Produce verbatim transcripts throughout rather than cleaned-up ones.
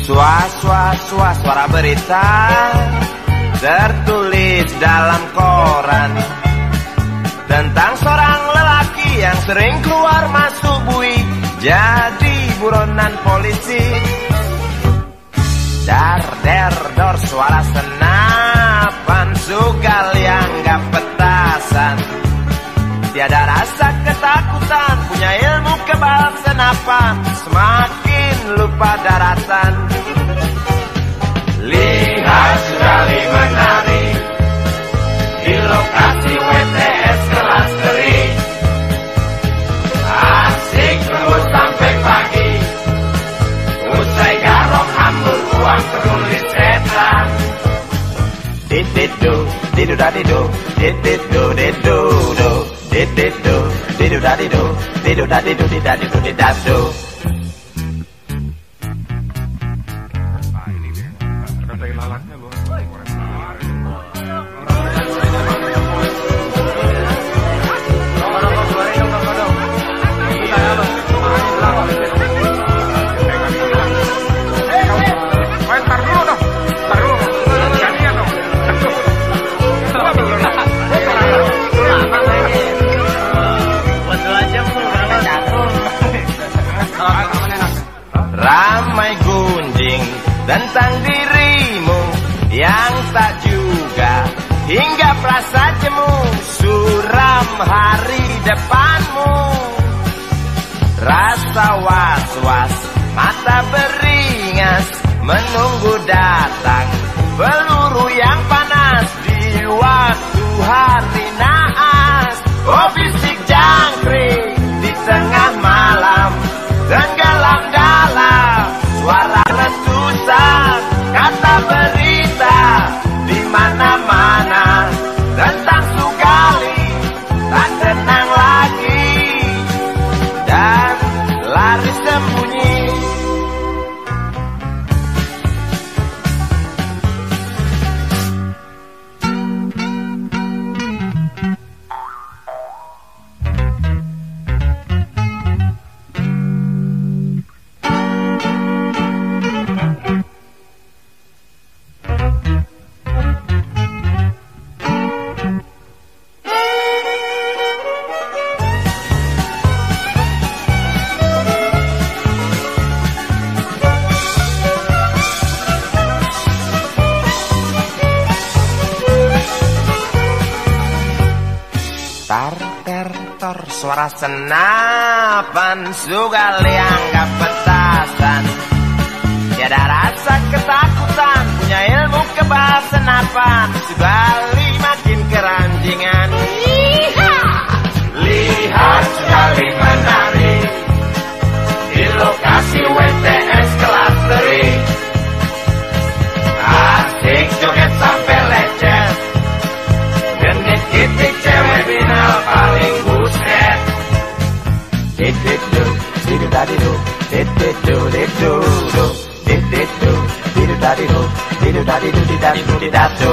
Suas-suas-suas suara berita tertulis dalam koran tentang seorang lelaki yang sering keluar masuk bui jadi buronan polisi. Dar der dor suara senapan sugal yang gak petasan. Tiada rasa ketakutan, punya ilmu kebal senapan, semakin lupa daratan. Lihat sekali menari di lokasi W T S kelas teri. Asik terus sampai pagi, usai garong hambur uang penulis setan. Dididu, didu dadidu, dididu didu do, dididu, didu dadidu, didu dadidu didadidu didadu. Ramai gunjing tentang dirimu yang tak juga hingga perasa jemu, suram hari depanmu. Rasa was-was, mata beringas menunggu datang peluru yang panas di waktu hari naas. Oh bisik jangkrik di tengah malam, tenggelam dalam suara letusan, kata berita di mana-mana tentang Sugali tak tenang lagi dan lari sembunyi. Tar ter tor suara senapan sugal yang gak petasan. Tiada rasa ketakutan, punya ilmu kebal senapan, Sugali makin keranjingan. Lihat Sugali menari di lokasi W T S kelas teri. Asik joget sampai lecet, genit kitik cewek binal paling buset. Dididu, didu dadidu, dididu didu do, dididu, didu dadidu, didu dadidu didadidu didadu.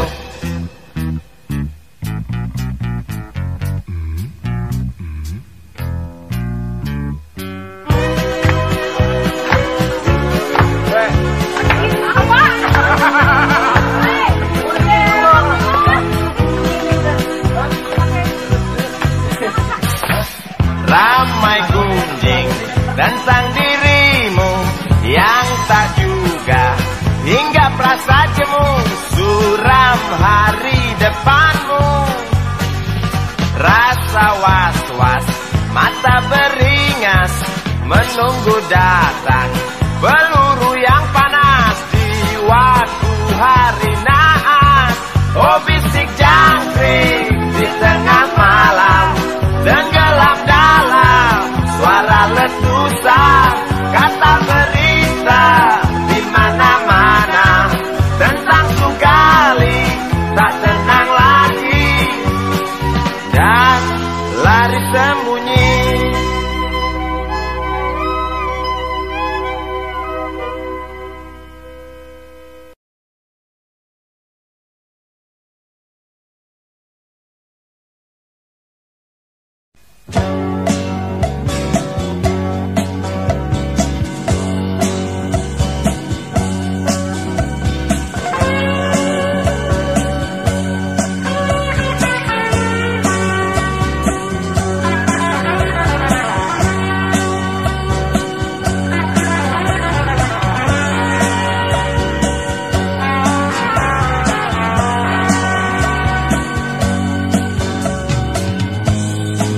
Ramai gunjing tentang dirimu yang tak juga hingga perasa jemu, suram hari depanmu. Rasa was-was, mata beringas menunggu datang peluru yang panas di waktu hari naas. Oh bisik jangkrik di tengah malam, tenggelam dalam suara letusan, kata berita di mana-mana tentang Sugali tak tenang lagi dan lari sembunyi.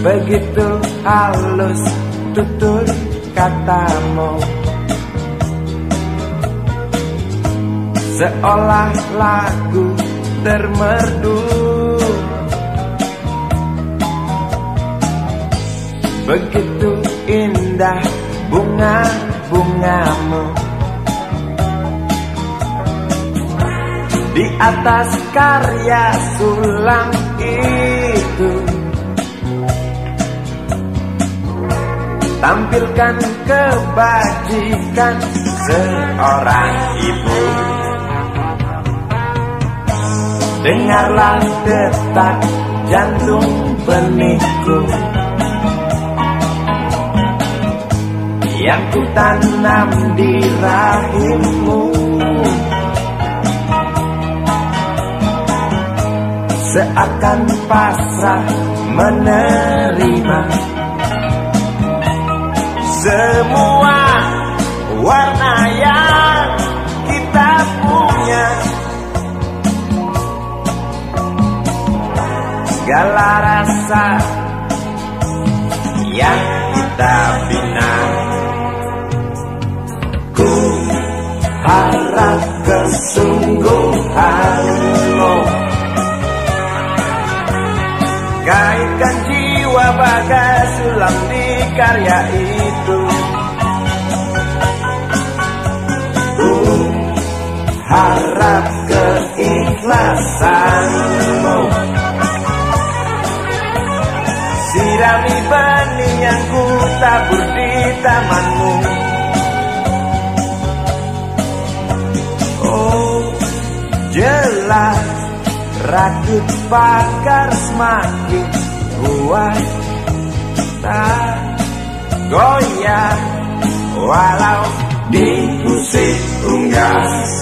begitu halus tutur katamu, seolah lagu termerdu. Begitu indah bunga-bungamu di atas karya sulam itu. Tampilkan kebajikan seorang ibu. Dengarlah detak jantung benihku yang ku tanam di rahimmu. Seakan pasrah menerima semua warna yang kita punya, segala rasa yang kita bina. Ku harap kesungguhanmu kaitkan jiwa bagai sulam di karya itu. Ku harap keikhlasanmu sirami benih yang ku tabur di tamanmu. Oh, jelas rakit bakar semakin kuat, tak goyah walau diusik unggas.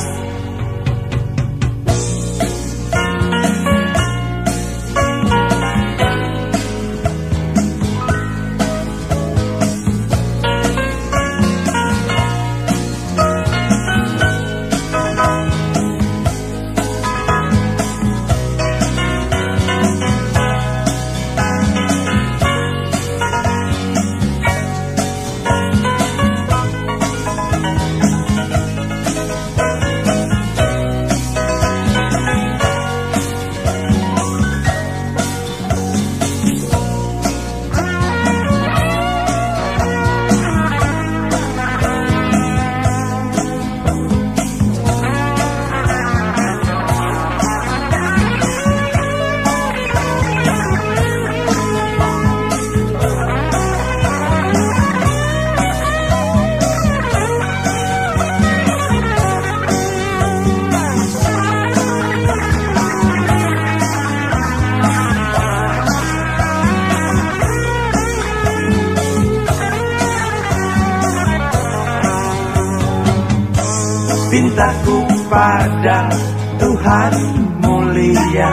Pintaku pada Tuhan mulia,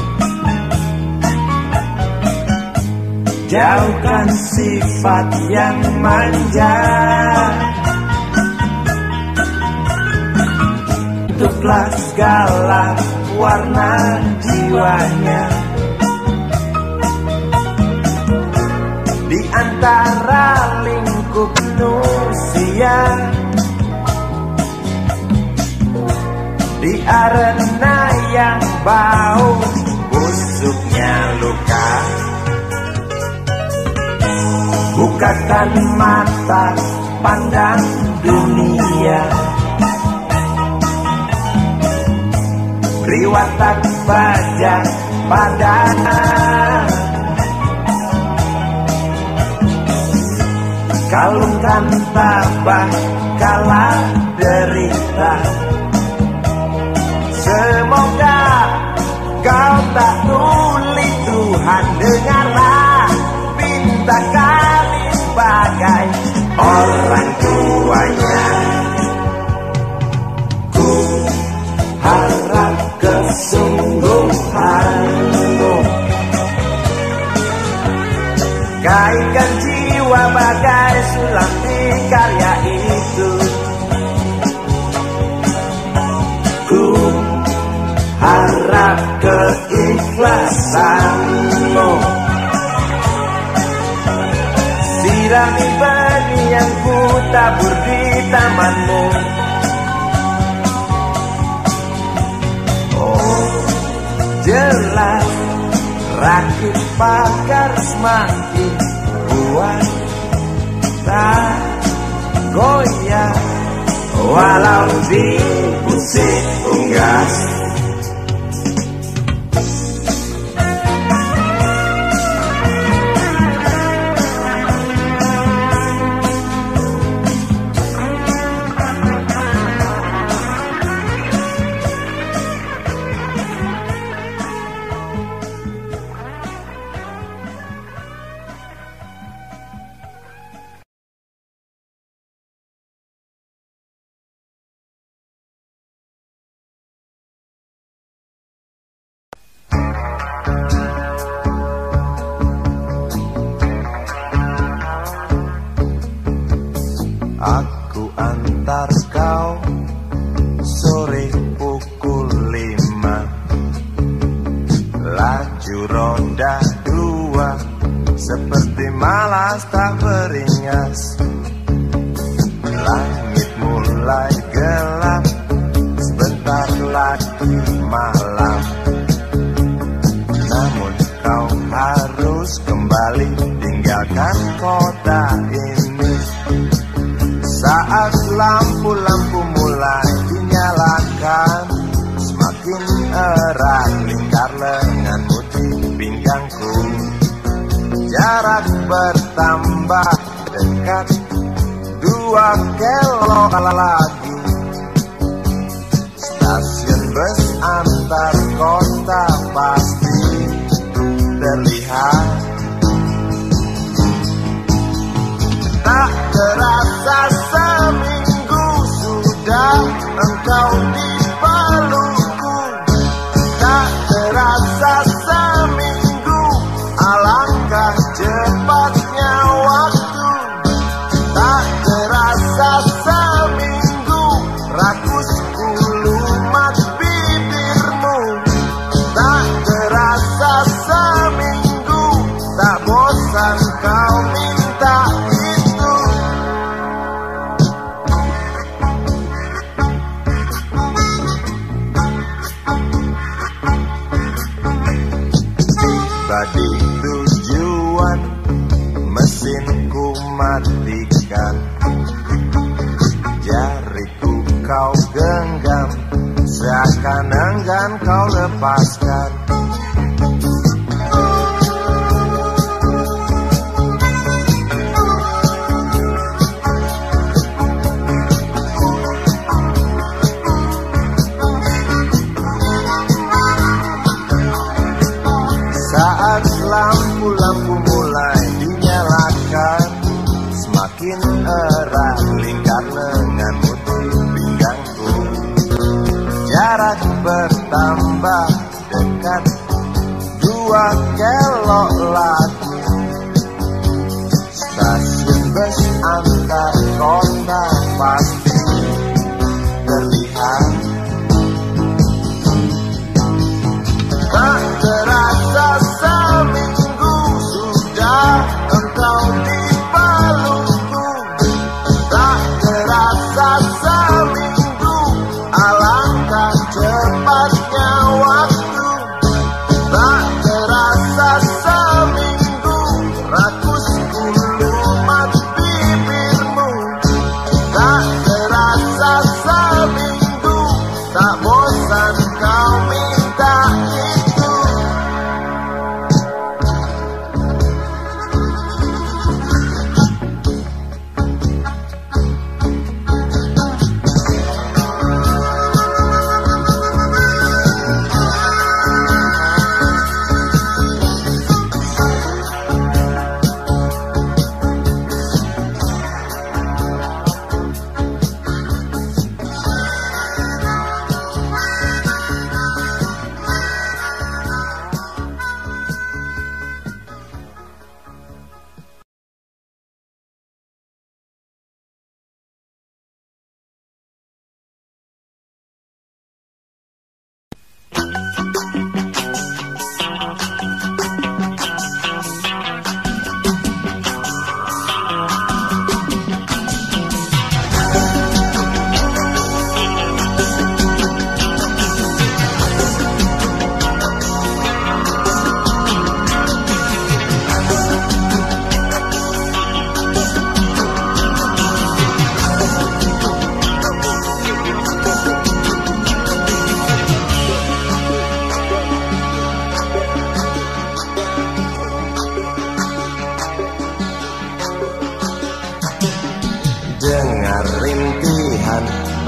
jauhkan sifat yang manja. Tutuplah segala warna jiwanya di antara lingkup manusia. Di arena yang bau busuknya luka, bukakan mata pandang dunia, beri watak baja padanya. Kalungkan tabah kala derita, semoga kau tak tuli. Tuhan dengarlah pinta kami sebagai orang tuanya. Ku harap kesungguhanmu kaitkan jiwa bagai sulam di karya itu. Ku harap keikhlasanmu benih-benih yang ku tabur di tamanmu. Oh, jelas rakit pagar semakin kuat, tak goyah walau di musik unggas. Aku antar kau sore pukul lima, laju roda dua seperti malas tak beringas. Langit mulai gelap, sebentar lagi malam. Namun kau harus kembali tinggalkan kota ini. Saat lampu-lampu mulai dinyalakan, semakin erat lingkar lenganmu di pinggangku. Jarak bertambah dekat, dua kilo lagi. Stasiun bus antar kota pasti terlihat. Tak terasa seminggu sudah engkau di pelukku. Tak terasa seminggu, alangkah cepatnya waktu. Tak terasa seminggu, rakusku lumat bibirmu. Tak terasa seminggu, tak bosan kau minta itu. Tiba di tujuan, mesinku matikan. Jariku kau genggam, seakan enggan kau lepaskan. Saat lampu-lampu mulai dinyalakan, semakin erat lingkar lenganmu di pinggangku. Jarak bertambah dekat, dua kilo lagi. Stasiun bus antar kota pasti terlihat. Tak terasa seminggu sudah engkau di pelukku. Tak terasa seminggu, alangkah cepat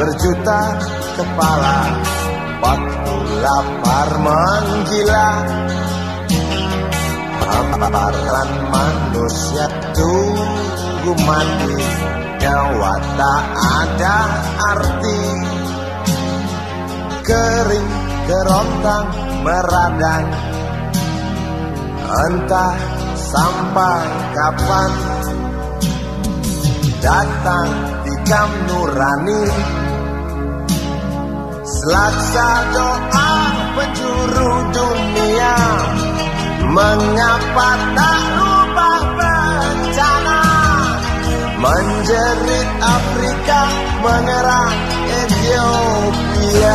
berjuta kepala, waktu lapar menggila. Hamparan manusia tunggu mati, nyawa tak ada arti. Kering kerontang meradang, entah sampai kapan. Datang tikam nurani, selaksa doa penjuru dunia. Mengapa tak rubah bencana, menjerit Afrika, mengerang Ethiopia.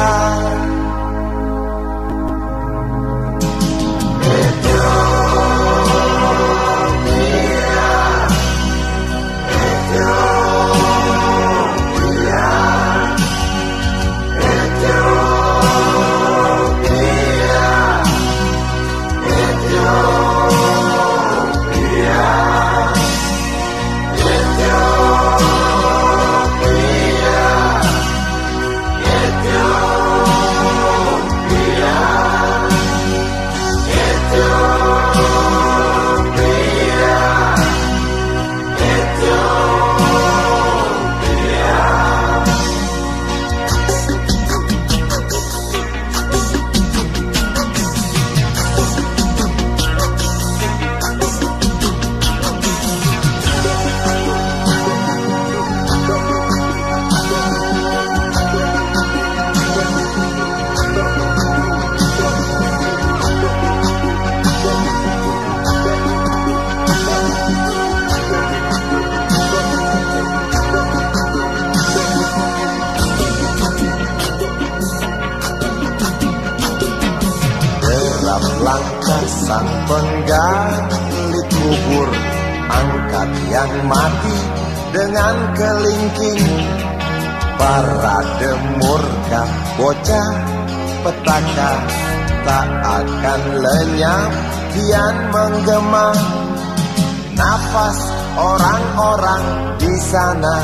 Langkah sang penggali kubur, angkat yang mati dengan kelingking. Parade murka bocah petaka tak akan lenyap, kian menggema. Nafas orang-orang di sana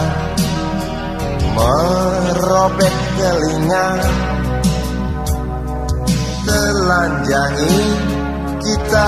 merobek telinga. Telanjangi kita,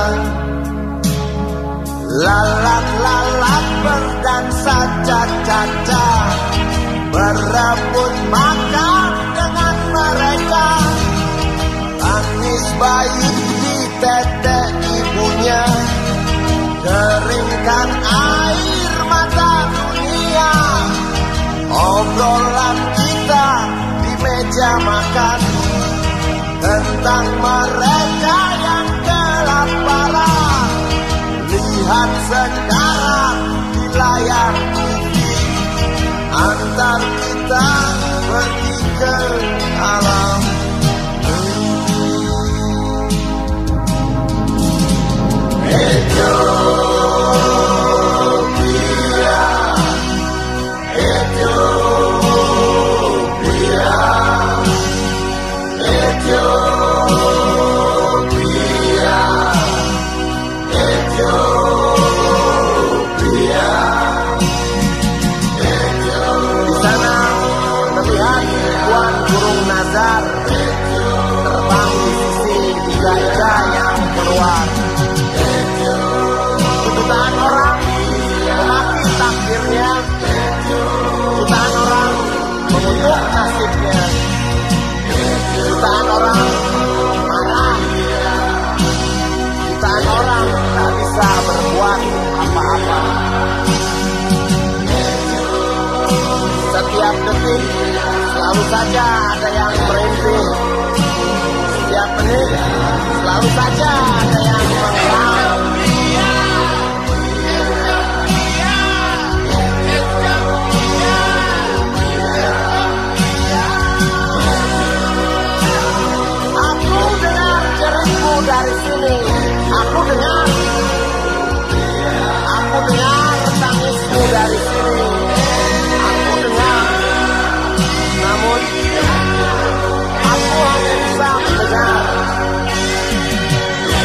lalat-lalat berdansa caca-caca, berebut makan dengan mereka. Tangis bayi di tete ibunya, keringkan air mata dunia. Obrolan kita di meja makan tentang mereka yang kelaparan. Lihat sekarang di layar T V, antar kita pergi ke alam. Ethiopia, Ethiopia, Ethiopia, Ethiopia, Ethiopia. Di sana terlihat ribuan burung nazar terbang di sisi gajah yang keluar. Jutaan orang memaki takdirnya, jutaan orang mengutuk nasibnya, jutaan orang marah, jutaan orang tak bisa berbuat apa-apa. Setiap detik selalu saja ada yang merintih, setiap menit selalu saja ada yang mengeram. Dari sini, aku dengar, aku dengar tangismu dari sini, aku dengar. Namun, aku hanya bisa mendengar.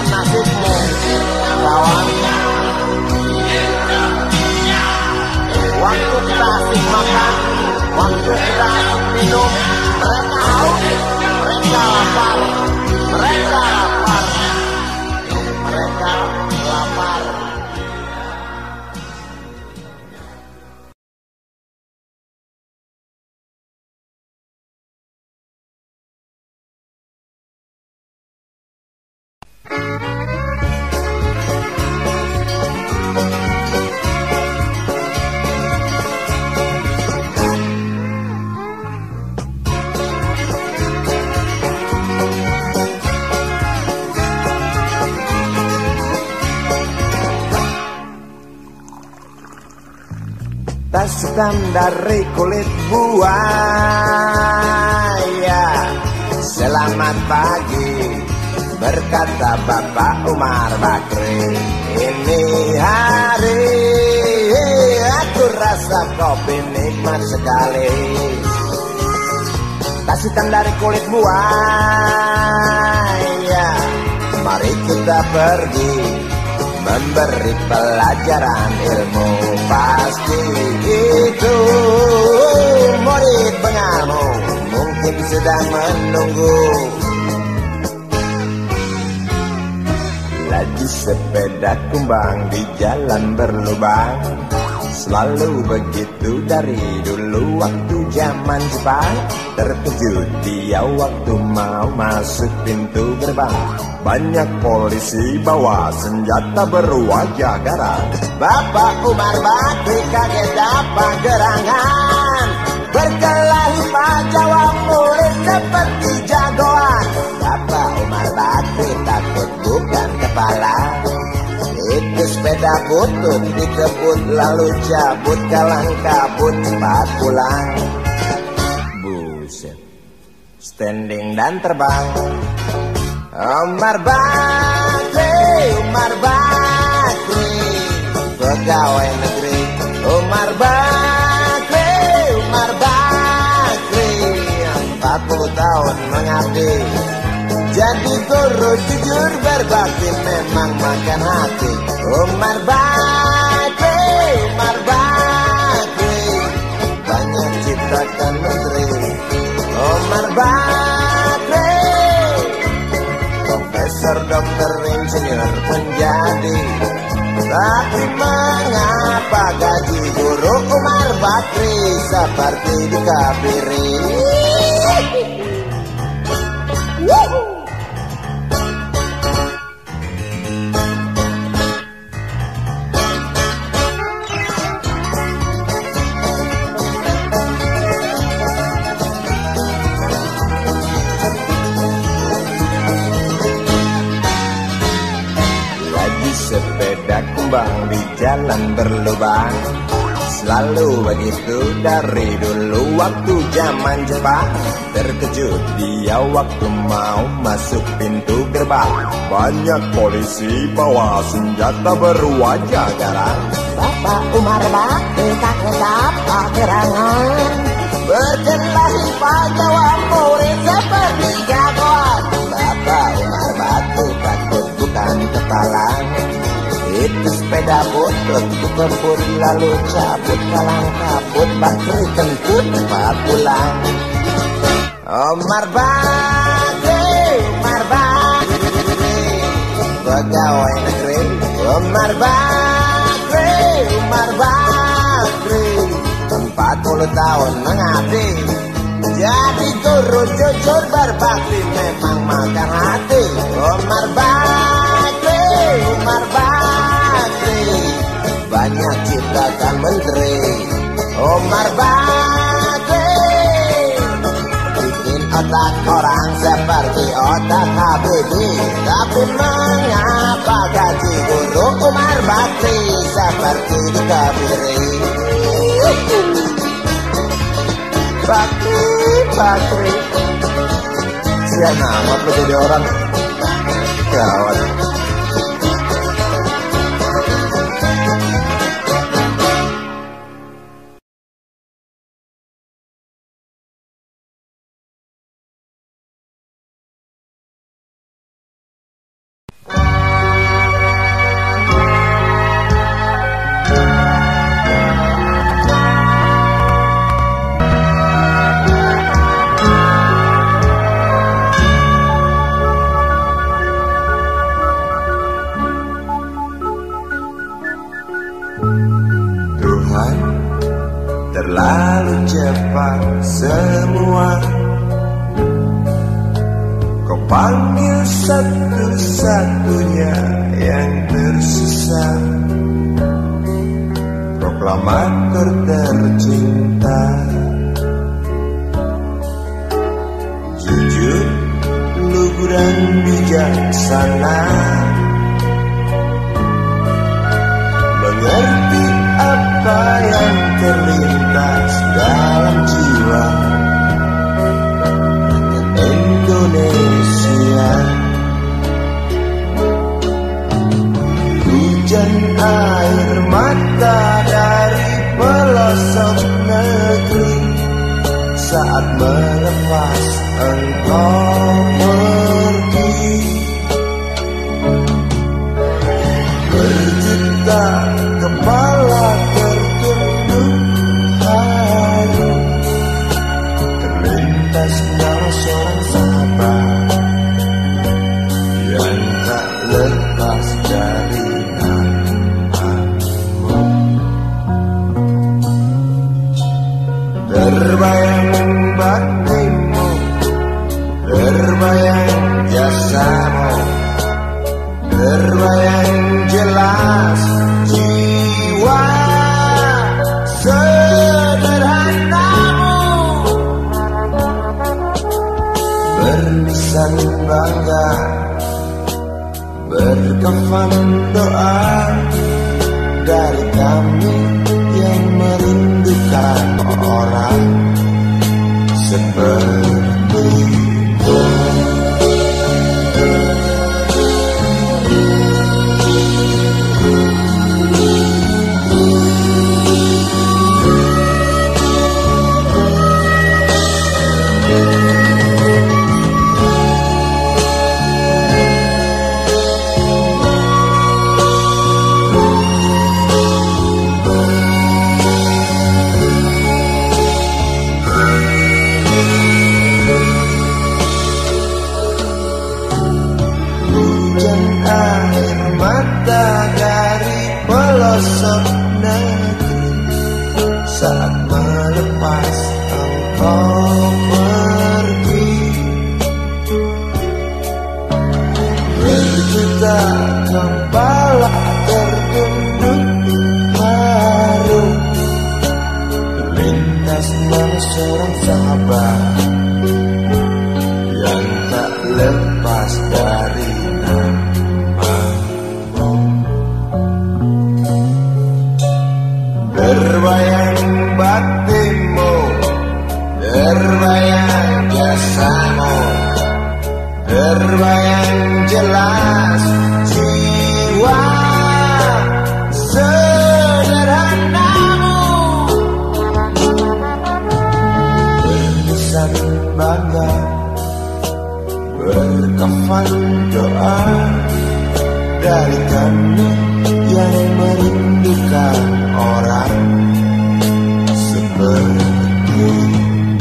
nasibmu, kawan. Waktu kita asik makan, waktu kita asik minum, mereka haus, mereka lapar, mereka lapar, mereka lapar. Tas hitam dari kulit buaya. Selamat pagi, berkata Bapak Umar Bakri. Ini hari aku rasa kopi nikmat sekali. Tas hitam dari kulit buaya, mari kita pergi memberi pelajaran ilmu. Pasti itu murid pengamu mungkin sedang menunggu. Laju sepeda kumbang di jalan berlubang, selalu begitu dari dulu waktu zaman Jepang. Terkejut dia waktu mau masuk pintu gerbang, banyak polisi bawa senjata berwajah garang. Bapak Umar Bakri kaget dapat gerangan, berkelahi Pak jawab murid seperti jagoan. Bapak Umar Bakri takut bukan kepala, itu sepeda butut dikebut lalu cabut, kalang kabut cepat pulang. Buset, standing dan terbang. Umar Bakri, Umar Bakri, pegawai negeri. Umar Bakri, Umar Bakri, empat puluh tahun mengabdi. Jadi guru jujur berbakti memang makan hati. Umar Bakri, Umar Bakri, banyak ciptakan menteri. Umar Bakri, profesor, dokter, insinyur menjadi. Tapi mengapa gaji guru Umar Bakri seperti dikabiri? Sepeda kumbang di jalan berlubang, selalu begitu dari dulu waktu zaman Jepang. Terkejut dia waktu mau masuk pintu gerbang, banyak polisi bawa senjata berwajah garang. Bapak Umar Bakri takut dapat gerangan, berkelahi Pak jawab murid seperti jagoan. Bapak Umar Bakri takut bukan kepala, itu sepeda butut dikebut lalu cabut, kalang kabut. Bakri kentut cepat pulang. Umar Bakri, Umar Bakri, pegawai negeri. Umar Bakri, Umar Bakri, empat puluh tahun mengabdi. Jadi guru jujur berbakti memang makan hati. Umar Bakri, Umar Bakri, banyak ciptakan menteri. Umar Bakri bikin otak orang seperti otak Habibie. Tapi mengapa gaji guru Umar Bakri seperti dikabiri? Bakri, Bakri, sian amat lo jadi orang. Gawat. Bye. semua. Kau panggil satu-satunya yang tersisa, proklamator tercinta. Jujur, lugu dan bijaksana, mengerti apa yang terlintas dalam jiwa Indonesia. Hujan air mata dari pelosok negeri saat melepas engkau pergi. Berjuta kepala tertunduk haru, terlintas nama seorang sahabat yang tak lepas dari namamu. Terbayang baktimu, terbayang jasamu, terbayang jelas jiwa sederhanamu, berlisan bangga, berkafan doa dari kami yang merindukan orang sepertimu. Saat melepas engkau pergi, berjuta kepala tertunduk haru, terlintas nama seorang sahabat yang tak lepas dari namamu. Terbayang baktimu, terbayang jasamu, terbayang jelas jiwa sederhanamu, berlisan bangga, berkafan doa dari kami yang merindukan orang seperti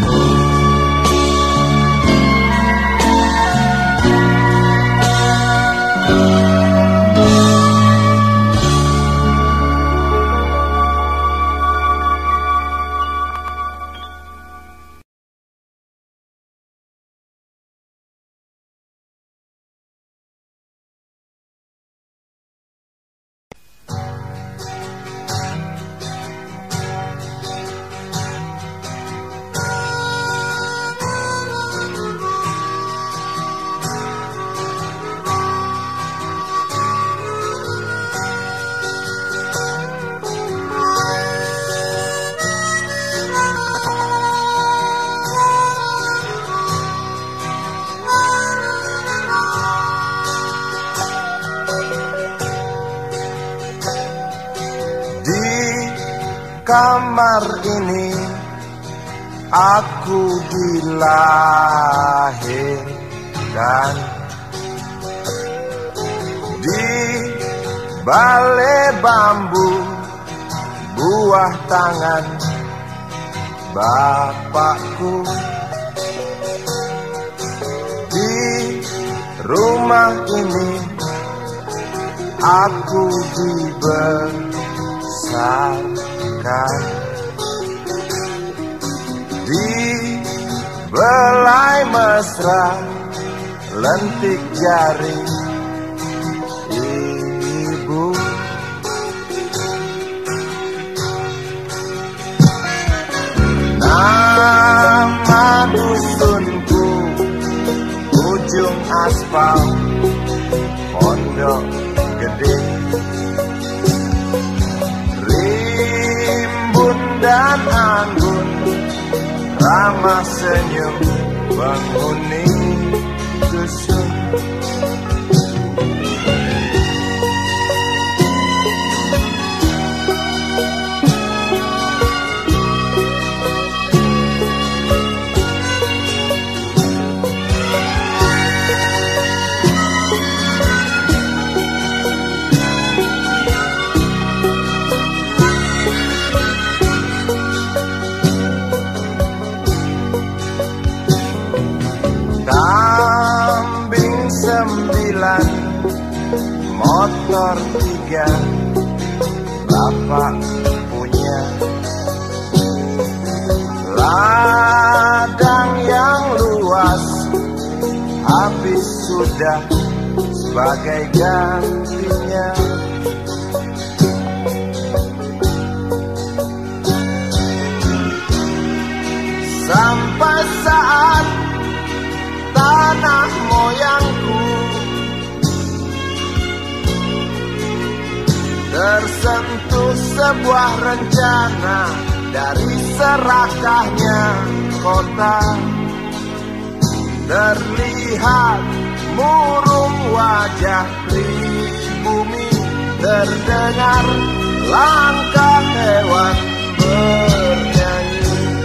kamar ini aku dilahirkan, di balai bambu buah tangan bapakku. Di rumah ini aku dibesarkan, Di belai mesra lentik jari ibu, nama dusunku ujung aspal Pondok Gede. Rimbun dan anggun ramah senyum penghuni dusun. Kambing sembilan, motor tiga, bapak punya. Ladang yang luas habis sudah sebagai gantinya. Sampai saat tanah moyangku tersentuh sebuah rencana dari serakahnya kota. Terlihat murung wajah pribumi, terdengar langkah hewan bernyanyi.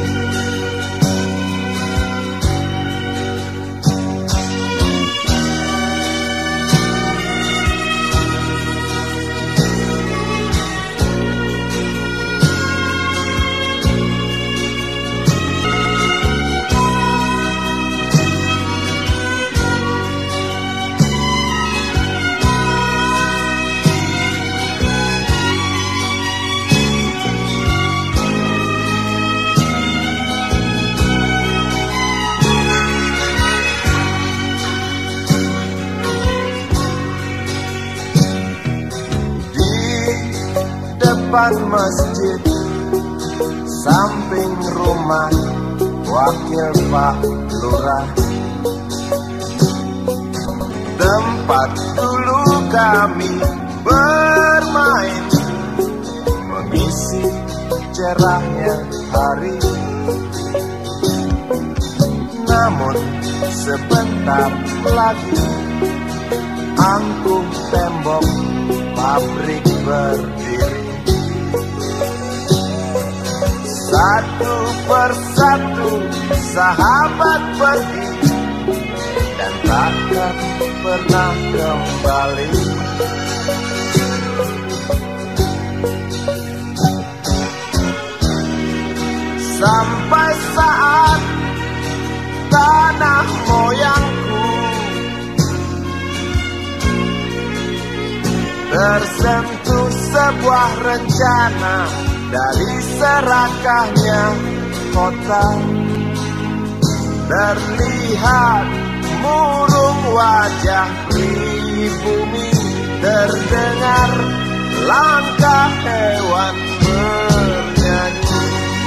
Depan masjid, samping rumah wakil Pak Lurah, tempat dulu kami bermain, mengisi cerahnya hari. Namun sebentar lagi angkuh tembok pabrik berdiri. Satu persatu sahabat pergi dan takkan pernah kembali. Sampai saat tanah moyangku tersentuh sebuah rencana dari serakahnya kota. Terlihat murung wajah pribumi, terdengar langkah hewan bernyanyi.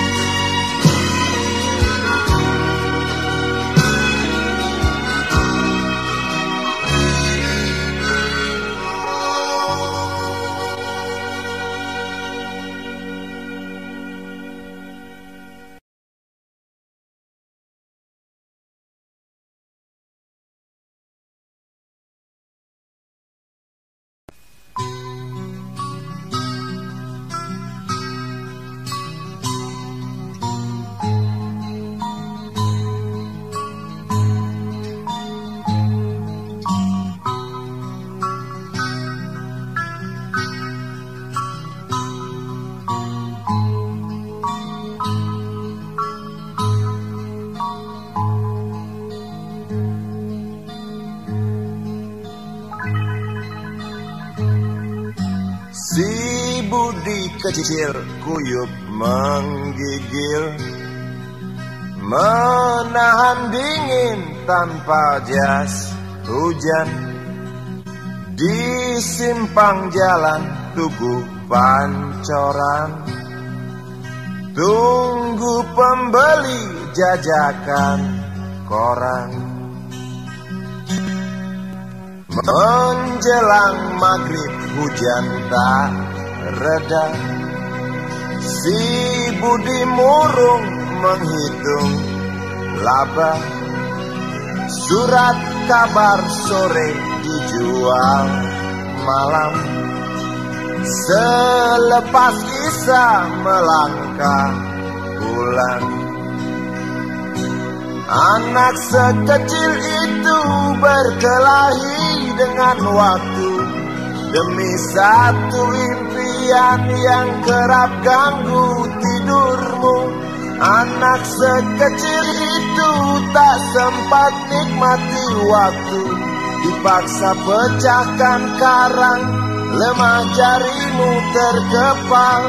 Si Budi kecil kuyup menggigil, menahan dingin tanpa jas hujan di simpang jalan Tugu Pancoran. Tunggu pembeli jajakan koran. Menjelang maghrib hujan tak reda, si Budi murung menghitung laba. Surat kabar sore dijual malam. Selepas Isa melangkah pulang, anak sekecil itu berkelahi dengan waktu demi satu impian yang kerap ganggu tidurmu. Anak sekecil itu tak sempat nikmati waktu, dipaksa pecahkan karang, lemah jarimu terkepal.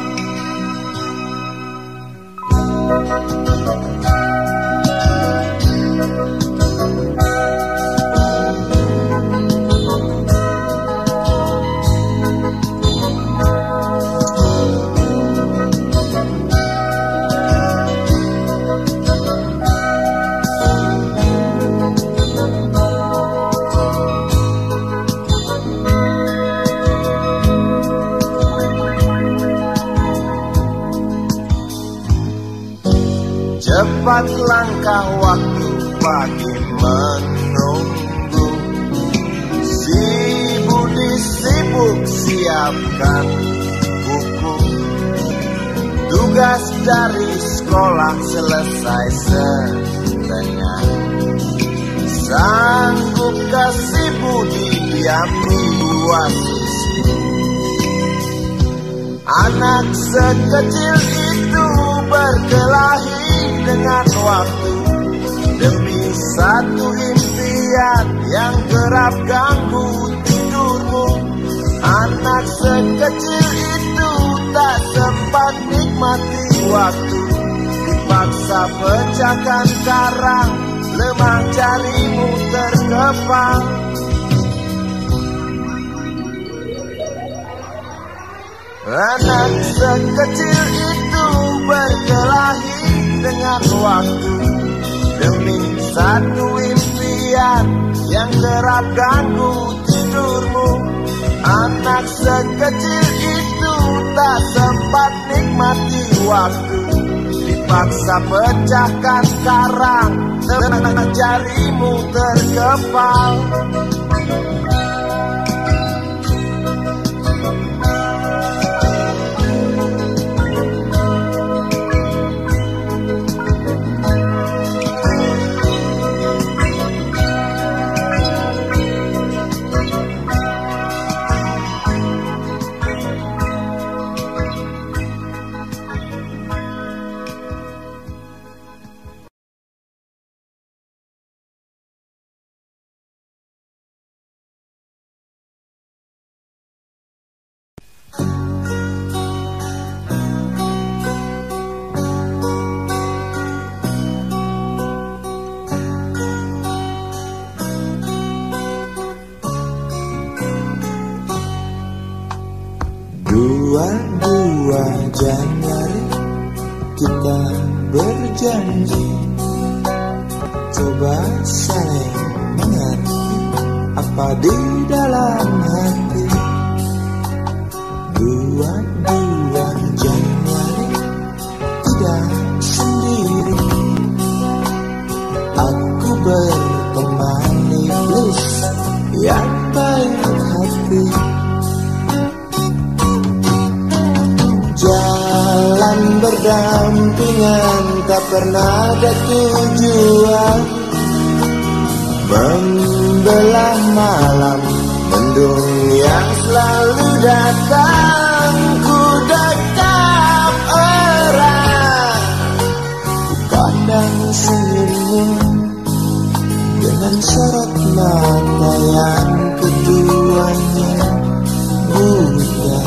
Cepat langkah waktu pagi menunggu, si Budi sibuk siapkan buku. Tugas dari sekolah selesai setengah. Sanggup kasih Budi diambil buat siswa. Anak sekecil itu berkelahi dengan waktu demi satu impian yang kerap ganggu tidurmu. Anak sekecil itu tak sempat nikmati waktu, dipaksa pecahkan karang, lemah jarimu terkepal. Anak sekecil itu berkelahi dengan waktu demi satu impian yang kerap ganggu tidurmu. Anak sekecil itu tak sempat nikmati waktu, dipaksa pecahkan karang, lemah jarimu terkepal. dua Januari kita berjanji, coba saling mengerti apa di dalam hati. Dua dua Januari tidak sendiri, aku bertemani blues yang baik hati. Jalan berdampingan tak pernah ada tujuan, membelah malam mendung yang selalu datang. Ku dekap erat, ku pandang senyummu dengan sorot mata yang keduanya buta.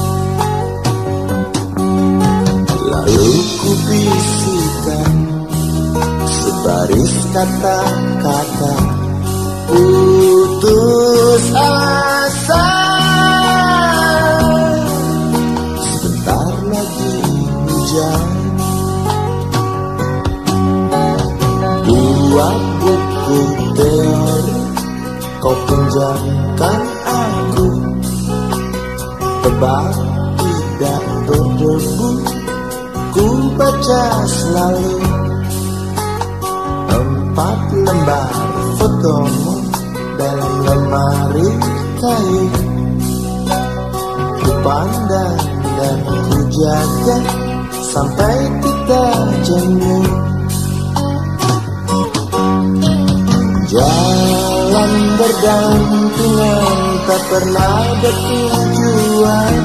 Lalu ku bisikan kata-kata putus asa. Sebentar lagi hujan. Buat buku teori kau pinjamkan aku. Tebal tidak berdebu, ku baca selalu. Empat lembar fotomu dalam lemari kayu. Ku pandang dan ku jaga sampai kita jemu. Jalan berdampingan tak pernah bertujuan.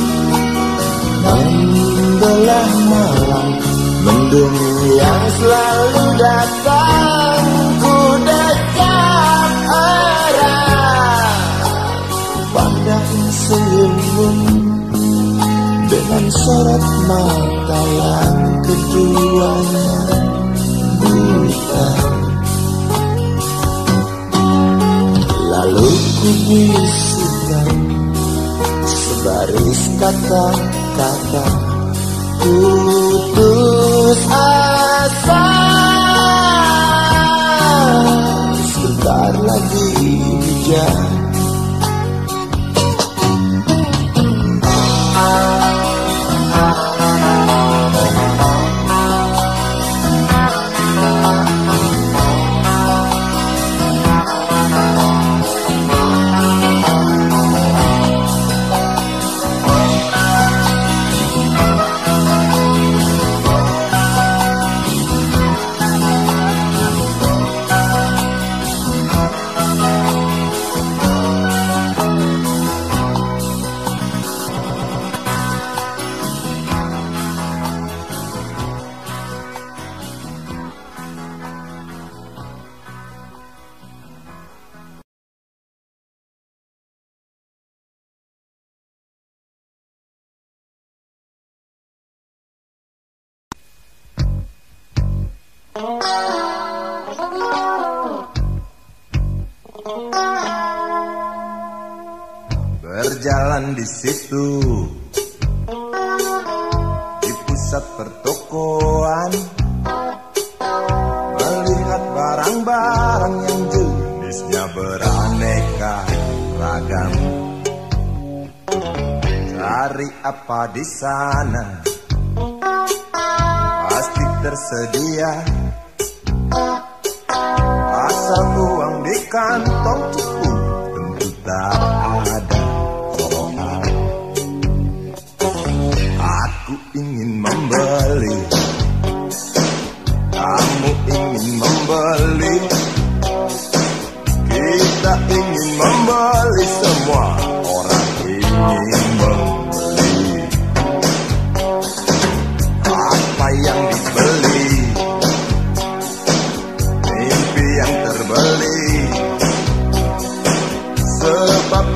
Membelah malam, mendung yang selalu datang. Ku dekat erat, pandang senyummu dengan sorot mata yang keduanya buta. Lalu ku bisikan sebaris kata-kata putus asa. Sebentar lagi hujan. Berjalan di situ, di pusat pertokoan, melihat barang-barang yang jenisnya beraneka ragam. Cari apa di sana, pasti tersedia. Asal uang di kantong cukup, tentu tak ada. Aku ingin membeli, kamu ingin membeli, kita ingin membeli, semua orang ingin membeli. Apa yang dibeli, mimpi yang terbeli, sebab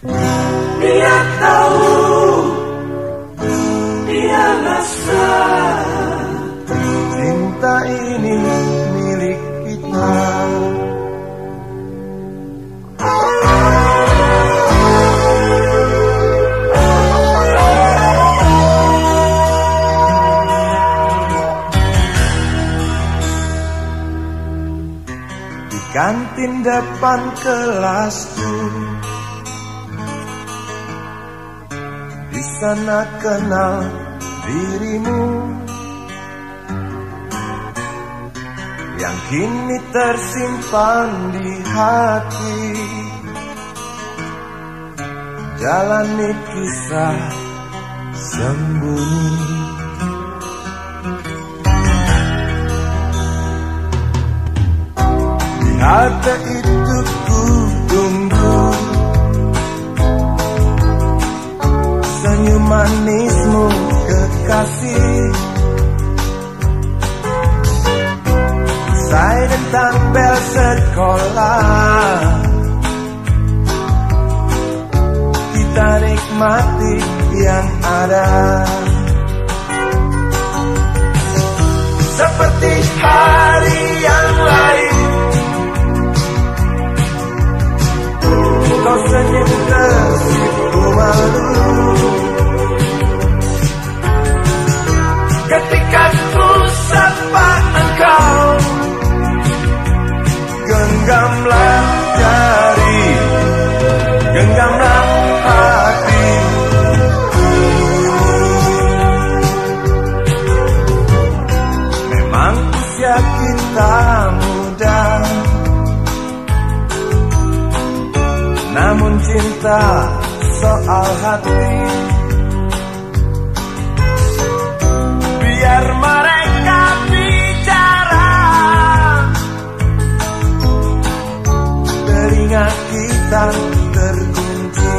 Dia tahu, dia rasa cinta ini milik kita. Di kantin depan kelasku, di sana kenal dirimu, yang kini tersimpan di hati. Jalani kisah sembunyi, di halte itu ku tunggu senyum manismu kekasih. Usai tentang bel sekolah, kita nikmati yang ada. Seperti hari yang lain, kau senyum tersipu malu ketika ku sapa engkau. Genggamlah jari, genggamlah hati. Memang usia kita muda, namun cinta soal hati. Biar mereka bicara, telinga kita terkunci.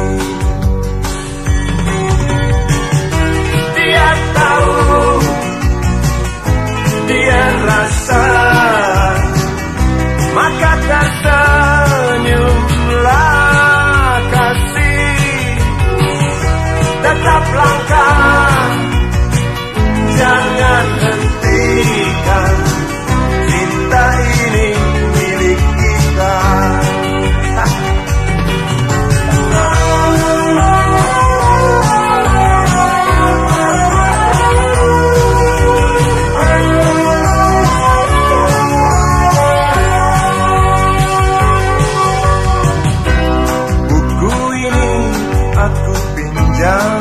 Dia tahu, dia rasa, maka tersenyumlah kasih. Tetap langkah, jangan hentikan, cinta ini milik kita. Buku ini aku pinjam,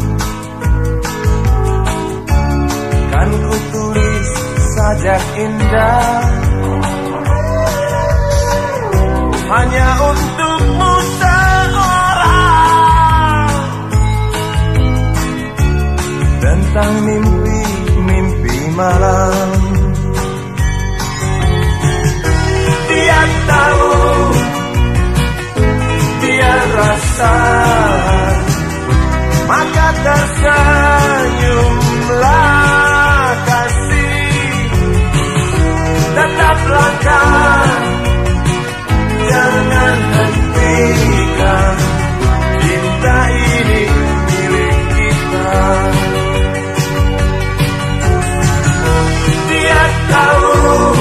kan ku tulis sajak indah, hanya untukmu seorang, tentang mimpi-mimpi malam. Dia tahu, dia rasa, maka tersenyumlah kasih. Tetap langkah, jangan hentikan, cinta ini milik kita. Dia tahu,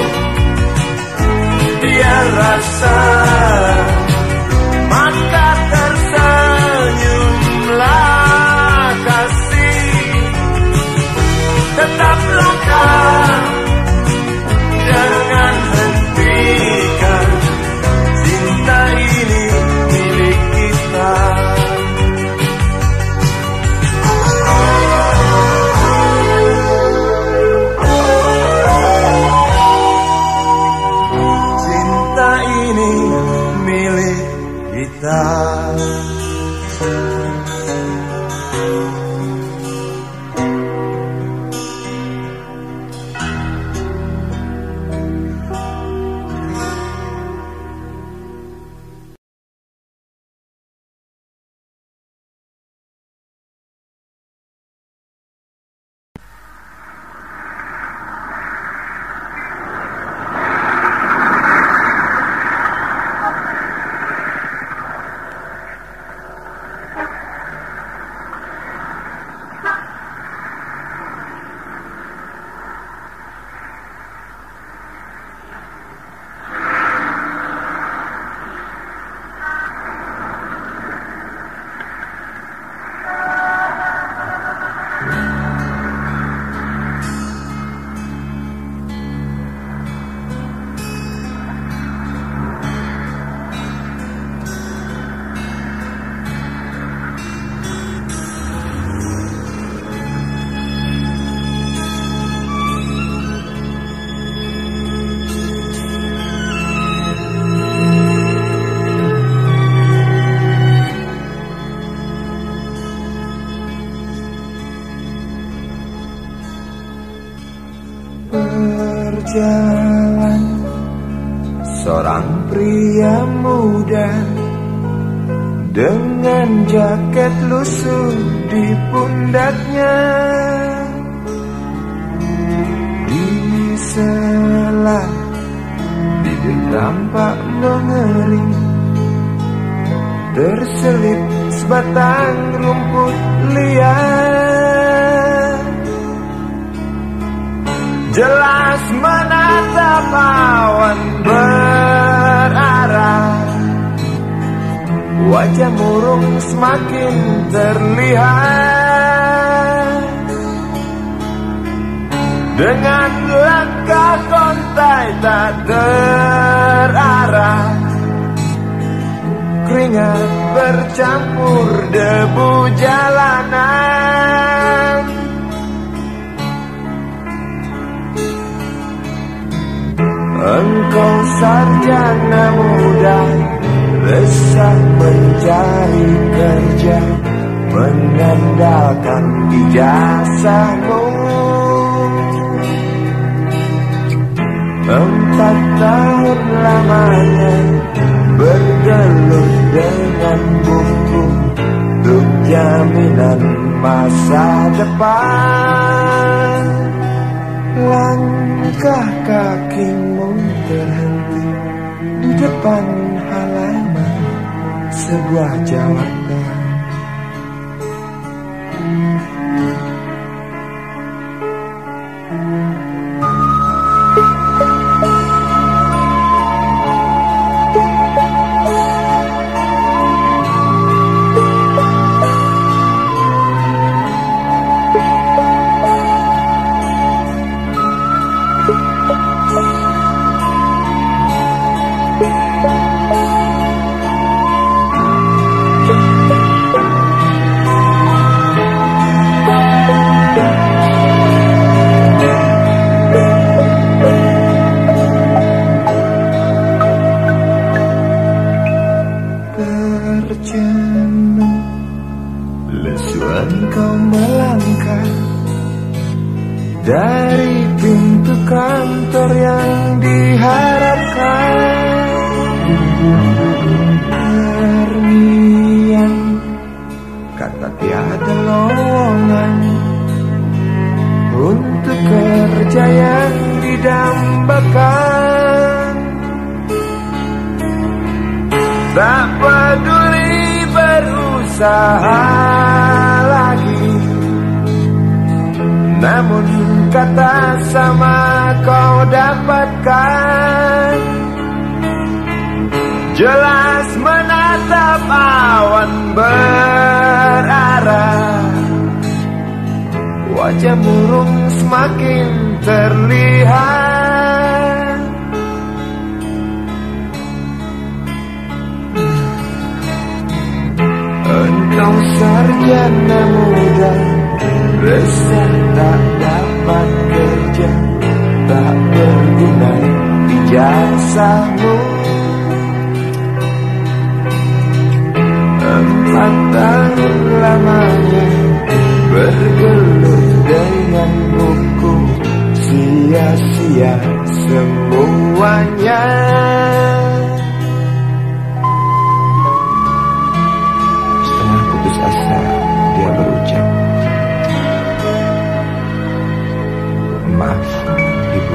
dia rasa, maka tersenyumlah kasih. Tetap langkah, jangan hentikan, cinta ini milik kita. Cinta ini milik kita. pria muda dengan jaket lusuh di pundaknya. Di sela bibir tampak mengering, terselip sebatang rumput liar. Jelas menatap awan berarah, wajah murung semakin terlihat. Dengan langkah kontai tak terarah, keringat bercampur debu jalanan. Engkau sarjana muda, resah mencari kerja, mengandalkan ijazahmu. Empat tahun lamanya bergelut dengan buku untuk jaminan masa depan. Langkah kakimu terhenti di depan halaman sebuah jawatan. Engkau melangkah dari pintu kantor yang diharapkan. Ternian kata tiada lowongan untuk kerja yang didambakan. Tak peduli berusaha lagi, namun kata sama kau dapatkan. Jelas menatap awan berarah, wajah murung semakin terlihat. Engkau sarjana muda, resah tak dapat kerja, tak berguna ijazahmu. Empat tahun lamanya bergelut dengan buku, sia-sia semuanya. Setengah putus asa dia berucap, maaf ibu.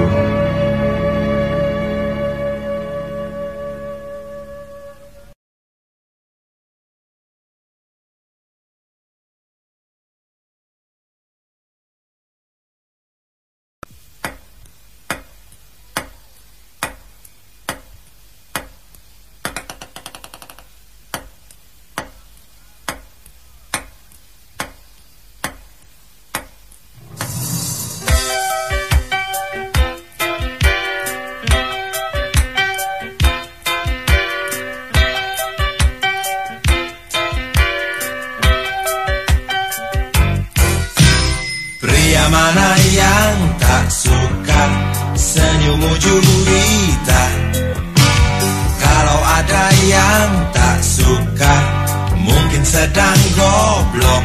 Mana yang tak suka senyummu juwita? Kalau ada yang tak suka, mungkin sedang goblok.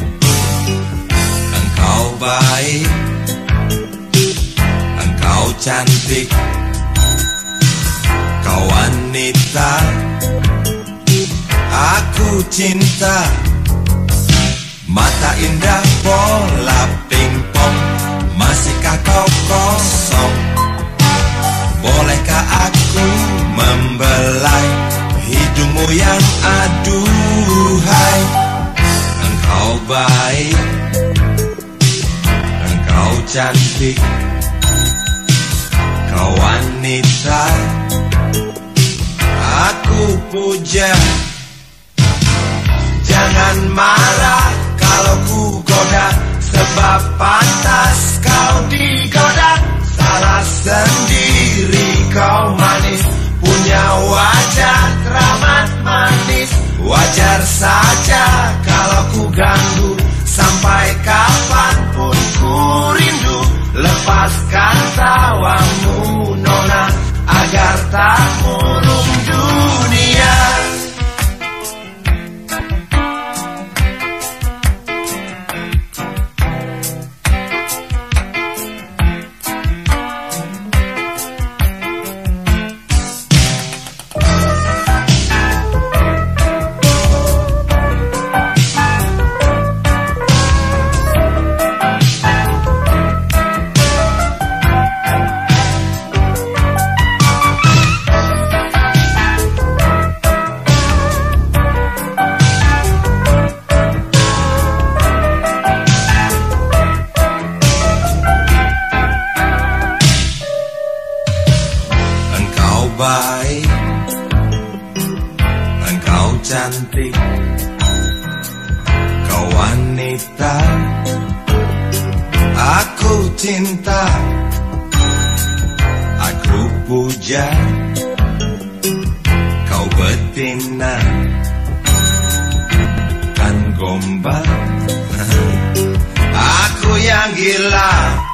Engkau baik, engkau cantik, Kau wanita, aku cinta. Mata indah bola pingpong, masihkah kau kosong? Bolehkah aku membelai hidungmu yang aduhai? Engkau baik, engkau cantik, kau wanita, aku puja. Jangan marah kalau ku goda, sebab pantas kau digoda. Salah sendiri kau manis, punya wajah teramat manis. Wajar saja kalau ku ganggu, sampai kapanpun ku rindu. Lepaskan tawamu nona, agar tak murung dunia. Baik, engkau cantik, kau wanita, aku cinta, aku puja. Kau betina, kan gombal, aku yang gila.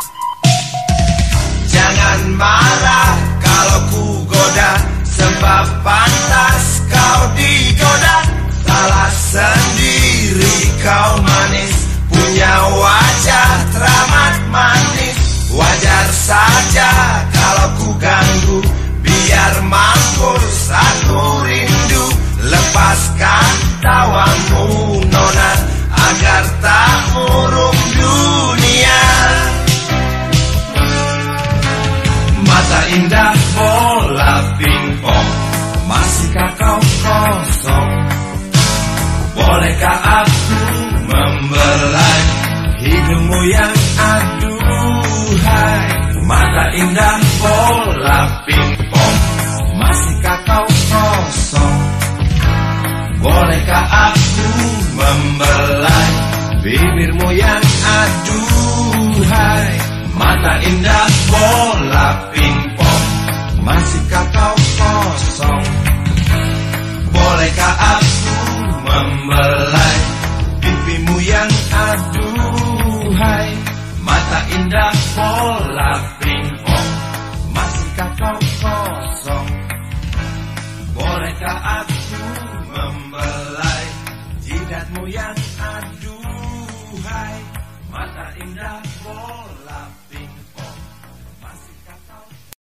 Jangan marah kalau ku goda, sebab pantas kau digoda. Salah sendiri kau manis, punya wajah teramat manis. Wajar saja kalau ku ganggu, biar mampus aku rindu. Lepaskan tawamu nona, agar tak murung dunia. Mata indah bola pingpong, masihkah kau kosong? Bolehkah aku membelai hidungmu yang aduhai? Mata indah bola pingpong, masihkah kau kosong? Bolehkah aku membelai bibirmu yang aduhai? Mata indah bola pingpong, masihkah kau kosong? Bolehkah aku membelai pipimu yang aduhai? Mata indah bola pingpong, masihkah kau kosong? Bolehkah aku membelai jidatmu yang aduhai? Mata indah bola pingpong, masihkah kau?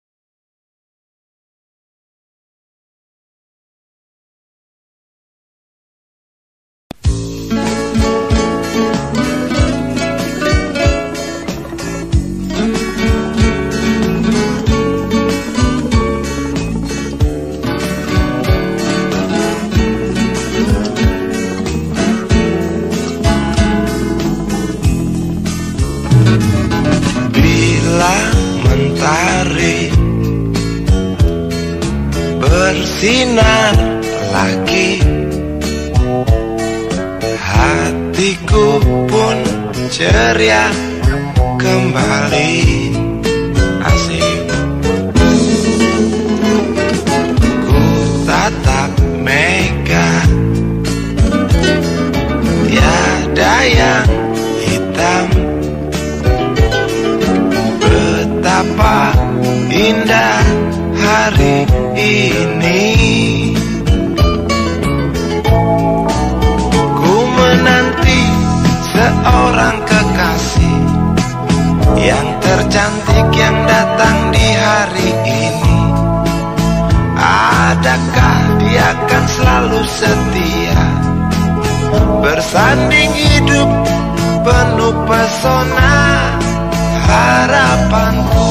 Mentari bersinar lagi, hatiku pun ceria kembali. Asik. Ku tatap mega, tiada yang hitam. Betapa indah hari ini, ku menanti seorang kekasih yang tercantik yang datang di hari ini. dia akan selalu setia, bersanding hidup penuh pesona harapanku.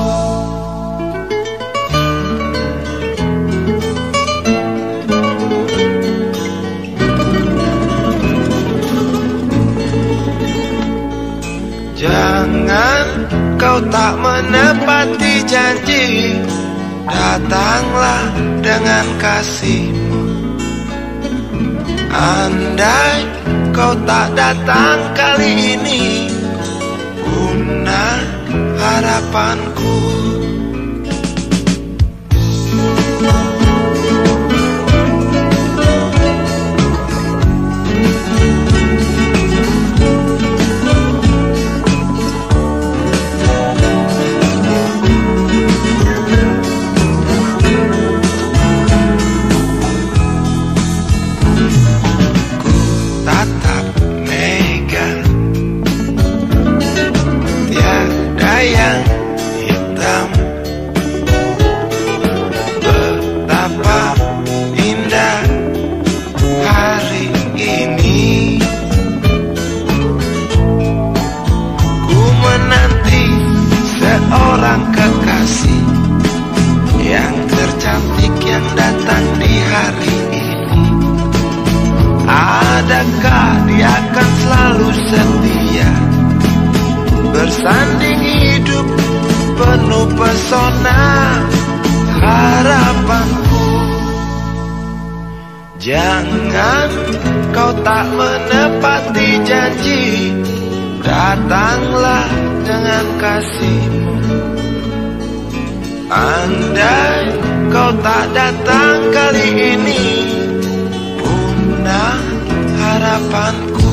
Jangan kau tak menepati janji, datanglah dengan kasihmu. Andai kau tak datang kali ini, punah harapanku. Seorang kekasih yang tercantik yang datang di hari ini. Adakah dia akan selalu setia, bersanding hidup penuh pesona harapanku. Jangan kau tak menepati janji, datanglah dengan kasihmu. Andai kau tak datang kali ini, punah harapanku.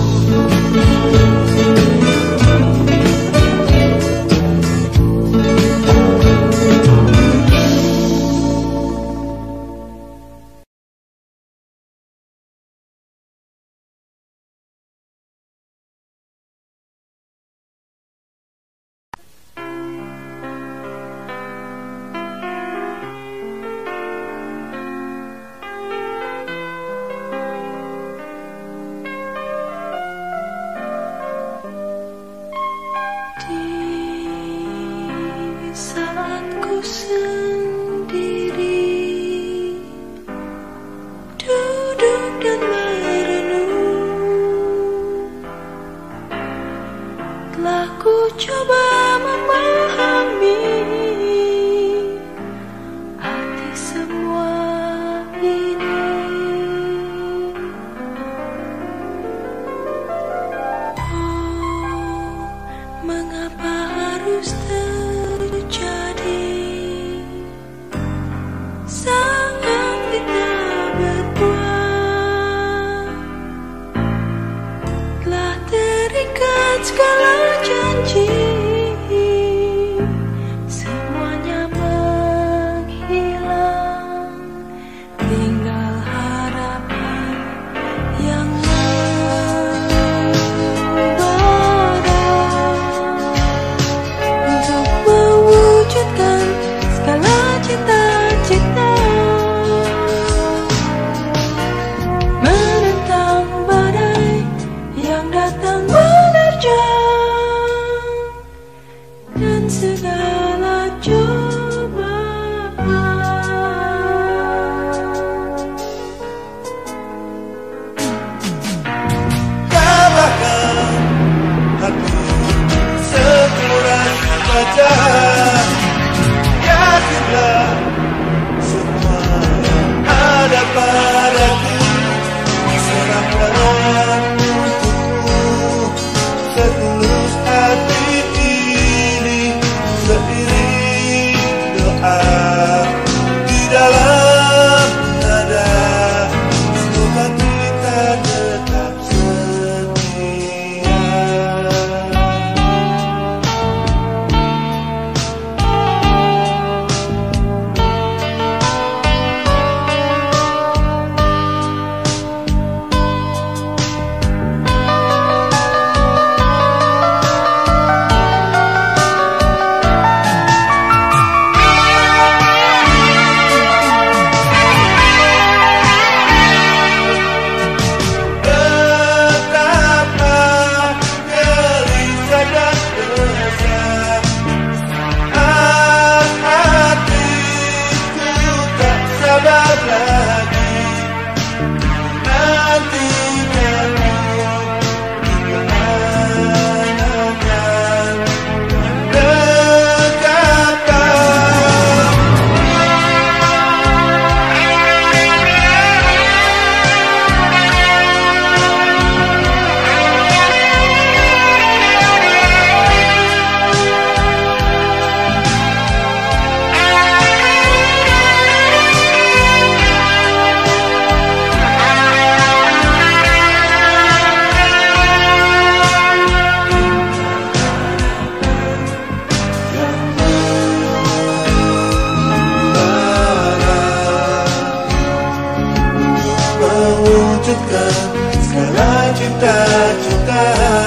wujudkan segala cita-cita,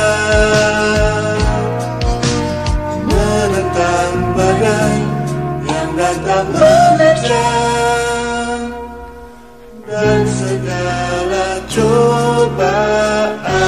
menentang badai yang datang menerjang dan segala cobaan.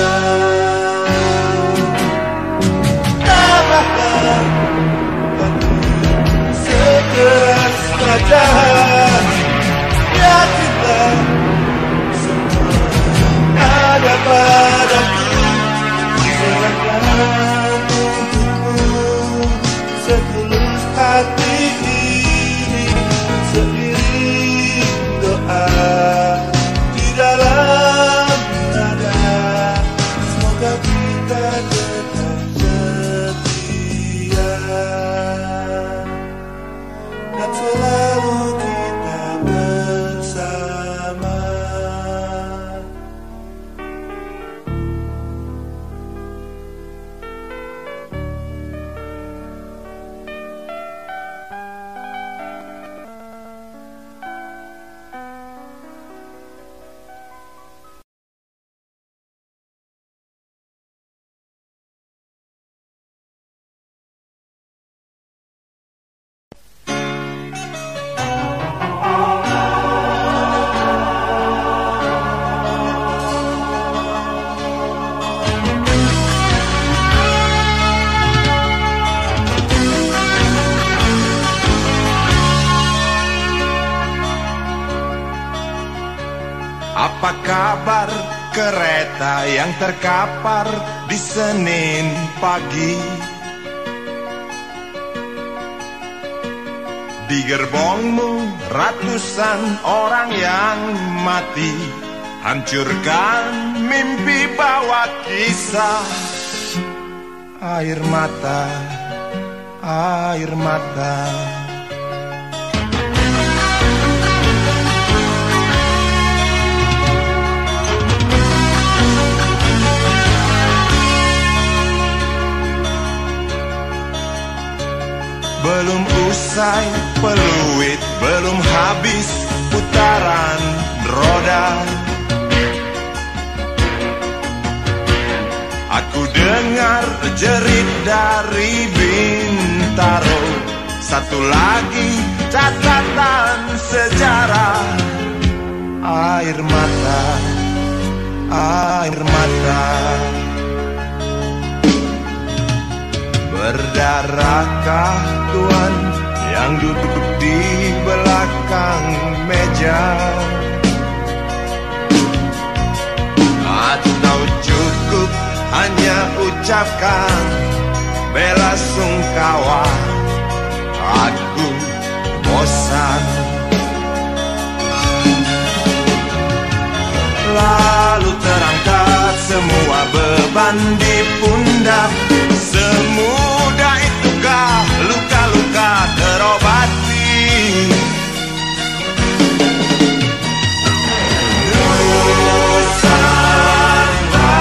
Tambahkan waktu sekeras wajah, ya kita semua ada padaku, serahkan untukmu setulus hati ini, seiring doa di dalam nada. Semoga kita tetap setia dan selalu kita bersama. Apa kabar kereta yang terkapar di Senin pagi? Di gerbongmu ratusan orang yang mati, hancurkan mimpi bawa kisah. Air mata, air mata. Belum usai peluit, belum habis putaran roda, aku dengar jerit dari Bintaro. Satu lagi catatan sejarah. Air mata, air mata. Berdarahkah Tuhan yang duduk di belakang meja? Atau cukup hanya ucapkan bela sungkawa? Aku bosan. Lalu terangkat semua beban di pundak. Semudah itukah luka-luka terobati? Nusantara,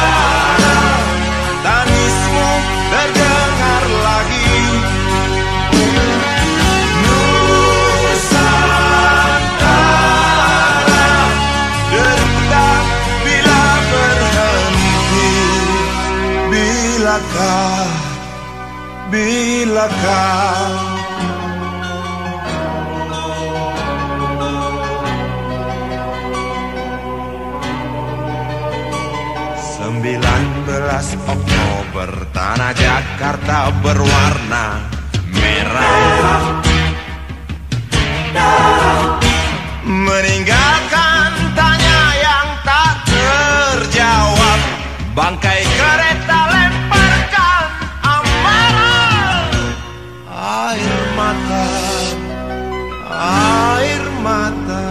tangismu terdengar lagi. Nusantara, derita bila berhenti. Bilakah, bilakah sembilan belas Oktober tanah Jakarta berwarna merah, meninggalkan tanya yang tak terjawab. Bangkai kereta lemparkan amarah. Air mata, air mata.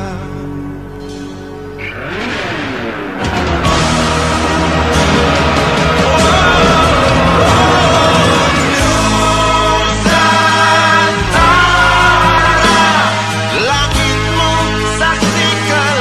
Nusantara, langitmu saksi ke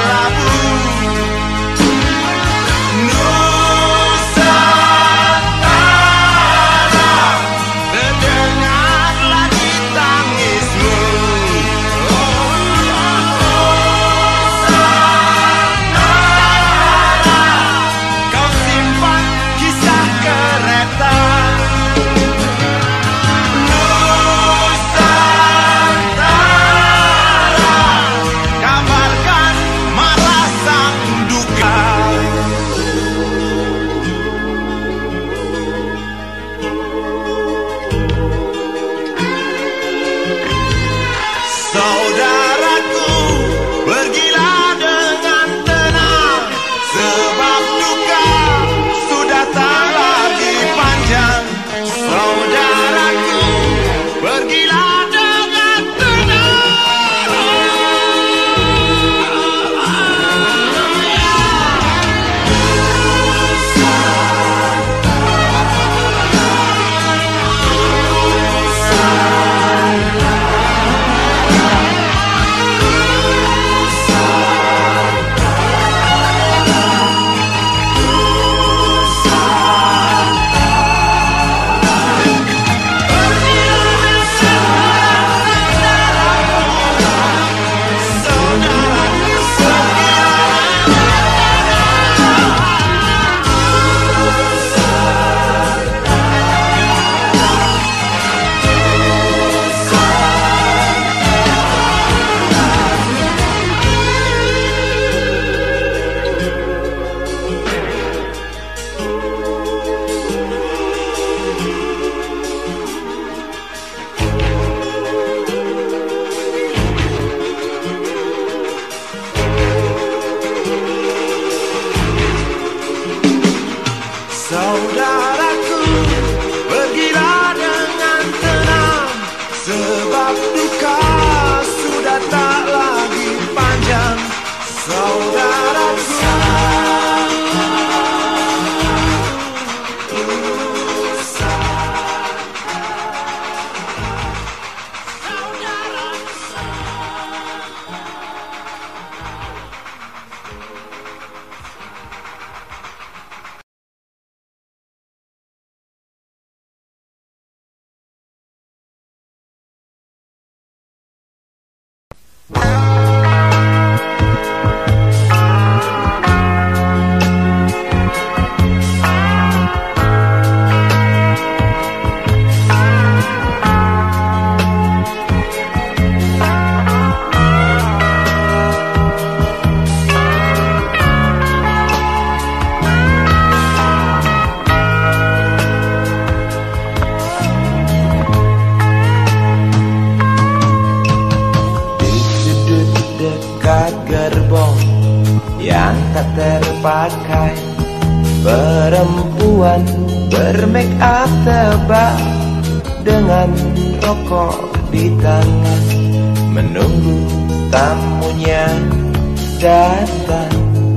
yang tak terpakai. Perempuan bermake up tebal dengan rokok di tangan, menunggu tamunya datang.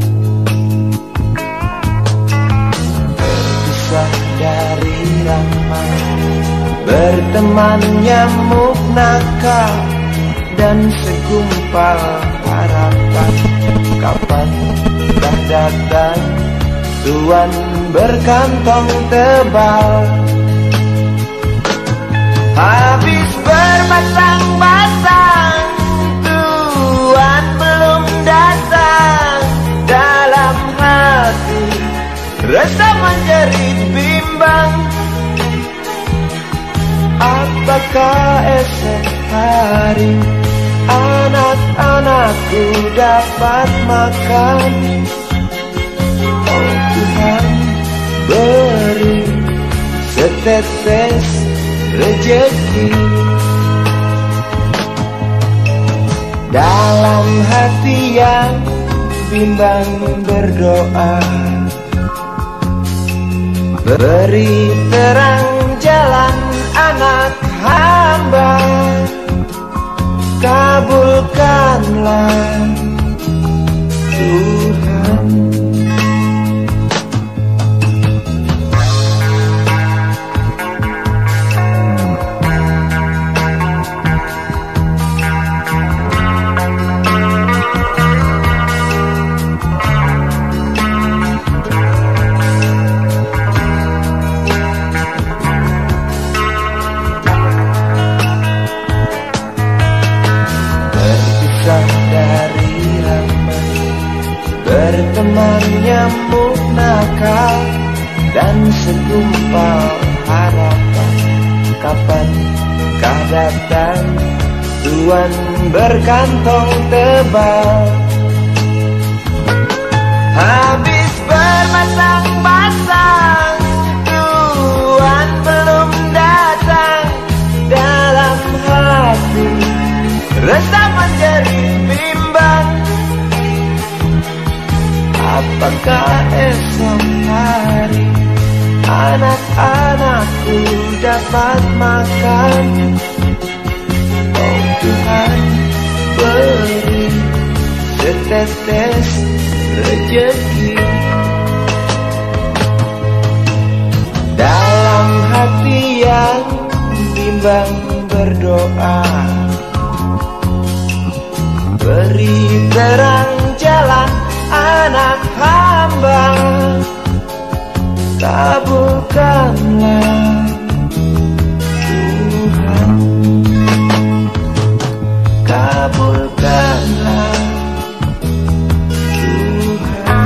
Terpisah dari ramai, berteman nyamuk nakal dan segumpal harapan. Kapan dah datang tuan berkantong tebal? Habis berpasang-pasang, tuan belum datang. Dalam hati rasa menjerit bimbang, apakah esok hari anak-anakku dapat makan? Oh Tuhan, beri setetes rezeki. Dalam hati yang bimbang berdoa, beri terang jalan anak hamba, kabulkanlah Tuhan. Berteman nyamuk nakal dan segumpal harapan. Kapan kah datang tuan berkantong tebal? Habis berpasang-pasang, tuan belum datang. Dalam hati rasa menjerit bimbang, apakah esok hari anak-anakku dapat makan? Oh Tuhan, beri setetes rezeki. Dalam hati yang bimbang berdoa, beri terang jalan anak hamba, kabulkanlah Tuhan, kabulkanlah Tuhan.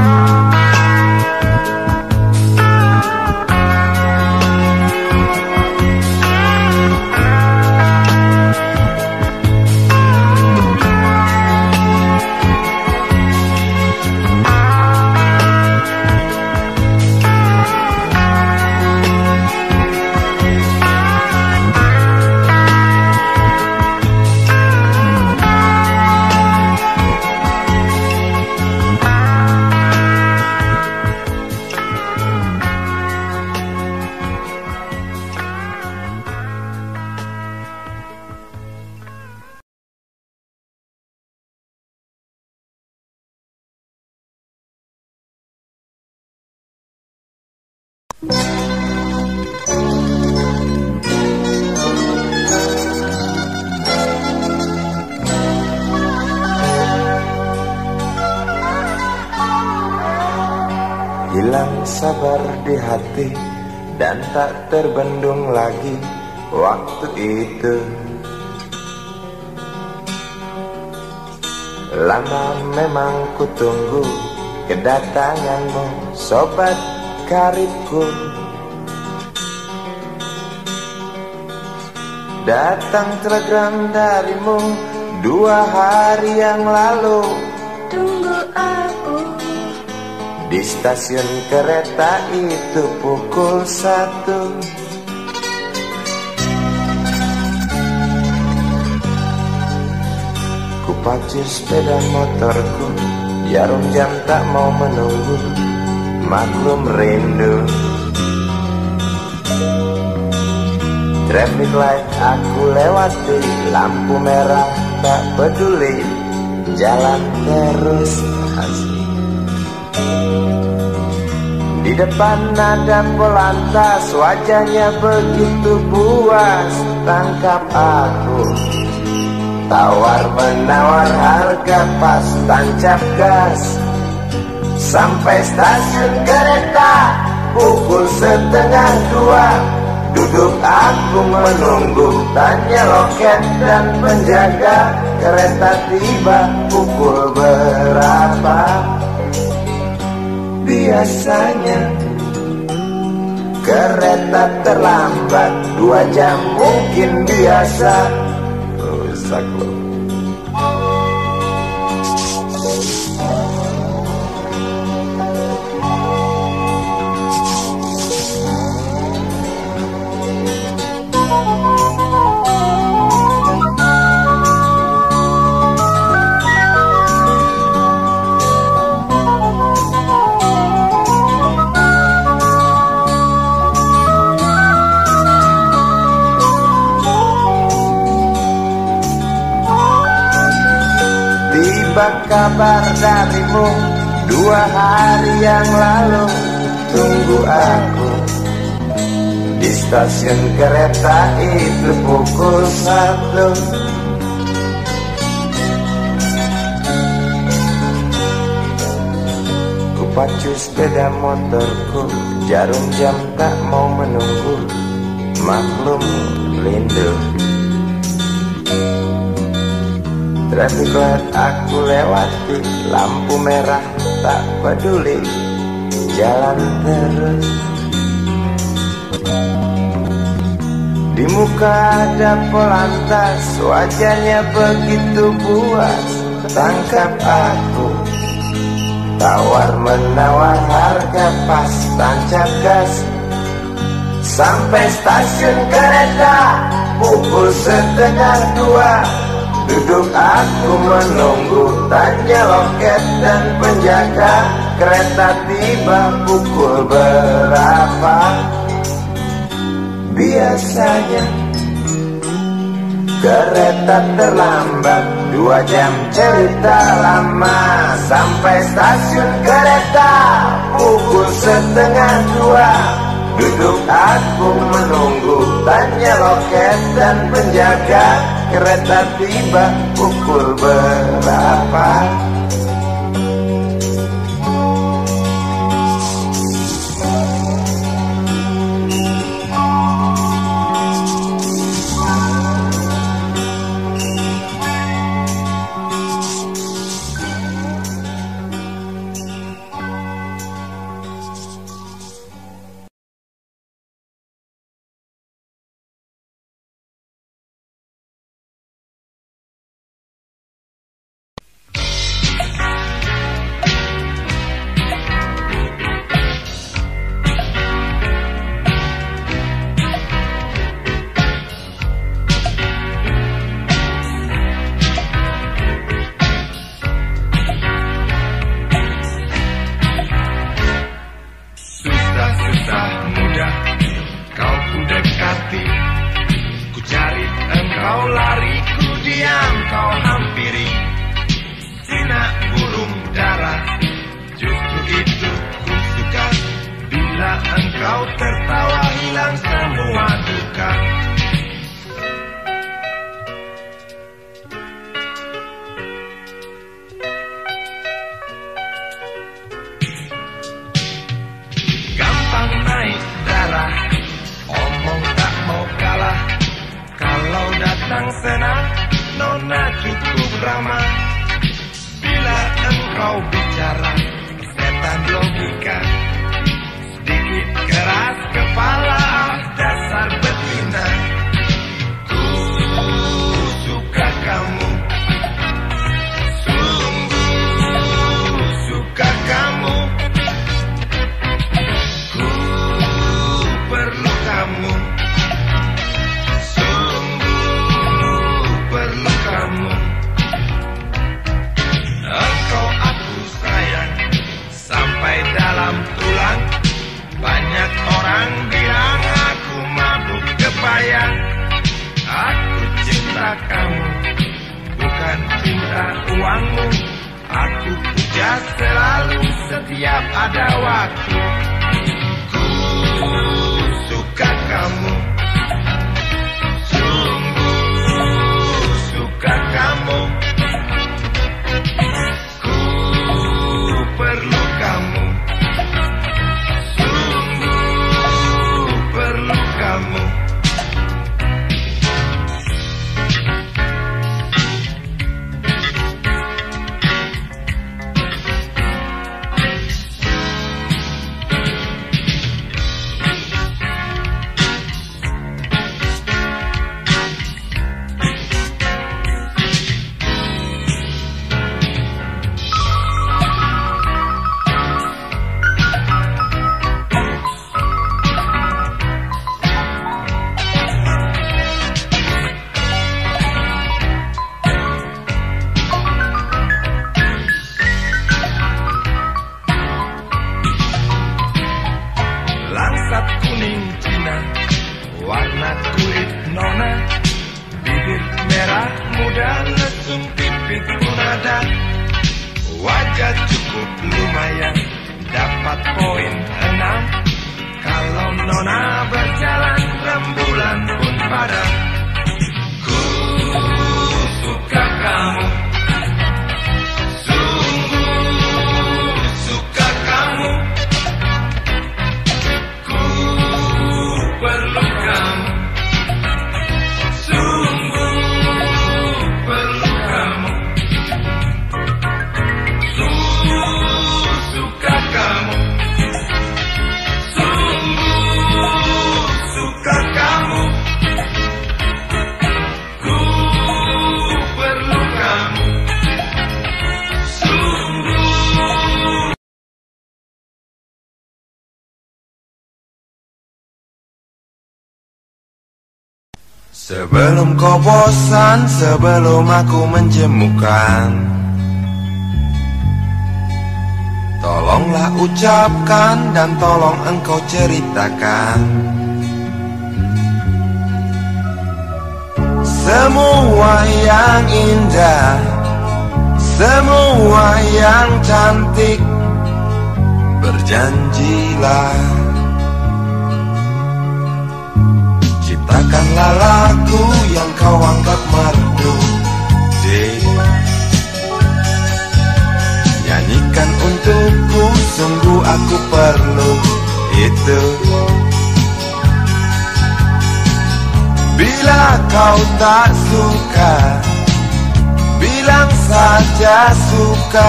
Hilang sabar di hati dan tak terbendung lagi waktu itu. Lama memang ku tunggu kedatanganmu, sobat karibku. Datang telegram darimu dua hari yang lalu. Tunggu aku di stasiun kereta itu pukul satu. Ku pacu sepeda motorku Jarum jam tak mau menunggu, maklum rindu. Traffic light aku lewati, lampu merah tak peduli, jalan terus asik. Di depan ada polantas, wajahnya begitu puas, tangkap aku. Tawar menawar harga pas, tancap gas. Sampai stasiun kereta pukul setengah dua. Duduk aku menunggu, tanya loket dan penjaga, kereta tiba pukul berapa? Biasanya kereta terlambat dua jam mungkin biasa. Rusak loh. Tiba kabar darimu dua hari yang lalu, tunggu aku di stasiun kereta itu pukul satu. Kupacu sepeda motorku, jarum jam tak mau menunggu, maklum rindu. Traffic light aku lewati, lampu merah tak peduli, jalan terus. Di muka ada polantas, wajahnya begitu puas, tangkap aku. Tawar menawar harga pas, tancap gas. Sampai stasiun kereta pukul setengah dua. Duduk aku menunggu, tanya loket dan penjaga, kereta tiba pukul berapa? Biasanya kereta terlambat dua jam, cerita lama. Sampai stasiun kereta pukul setengah dua. Duduk aku menunggu, tanya loket dan penjaga, kereta tiba pukul berapa? setiap ada waktu. Ku suka kamu, sungguh suka kamu. Ku perlu kamu, sungguh perlu kamu. Langsat kuning Cina, warna kulit nona, bibir merah muda, lesung pipit pun ada. Wajah cukup lumayan, dapat poin enam. Kalau nona berjalan, rembulan pun padam. Ku suka kamu, sungguh suka kamu. Perlu kamu, sungguh perlu kamu. Sungguh suka kamu, sungguh suka kamu. Ku perlu kamu, sungguh. Sebelum kau bosan, sebelum aku menjemukan, tolonglah ucapkan dan tolong engkau ceritakan semua yang indah, semua yang cantik. Berjanjilah, ciptakanlah lagu yang kau anggap merdu. Dek, nyanyikan untukku, sungguh aku perlu itu. Bila kau tak suka, bilang saja suka.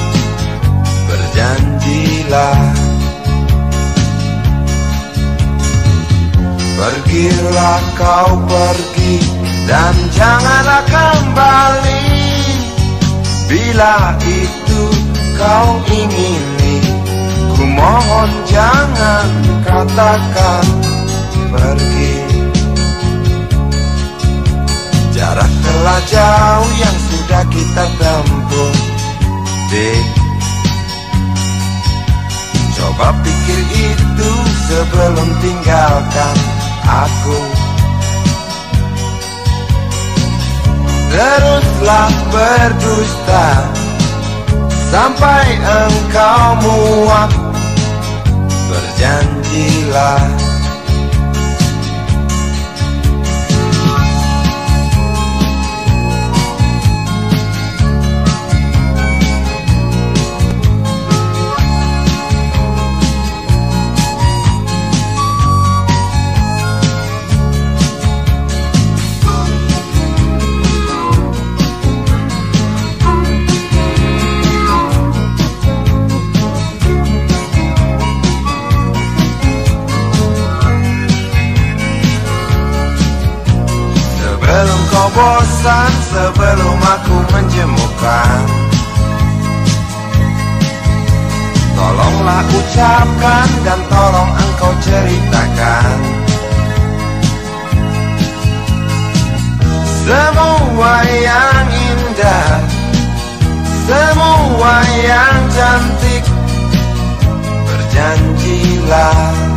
Berjanjilah, pergilah kau pergi dan janganlah kembali. Bila itu kau ingini, ku mohon jangan katakan pergi. Jarak telah jauh yang sudah kita tempuh, Dek. Coba pikir itu sebelum tinggalkan aku. Teruslah berdusta sampai engkau muak. Berjanjilah, sebelum kau bosan, sebelum aku menjemukan, tolonglah ucapkan dan tolong engkau ceritakan semua yang indah, semua yang cantik. Berjanjilah,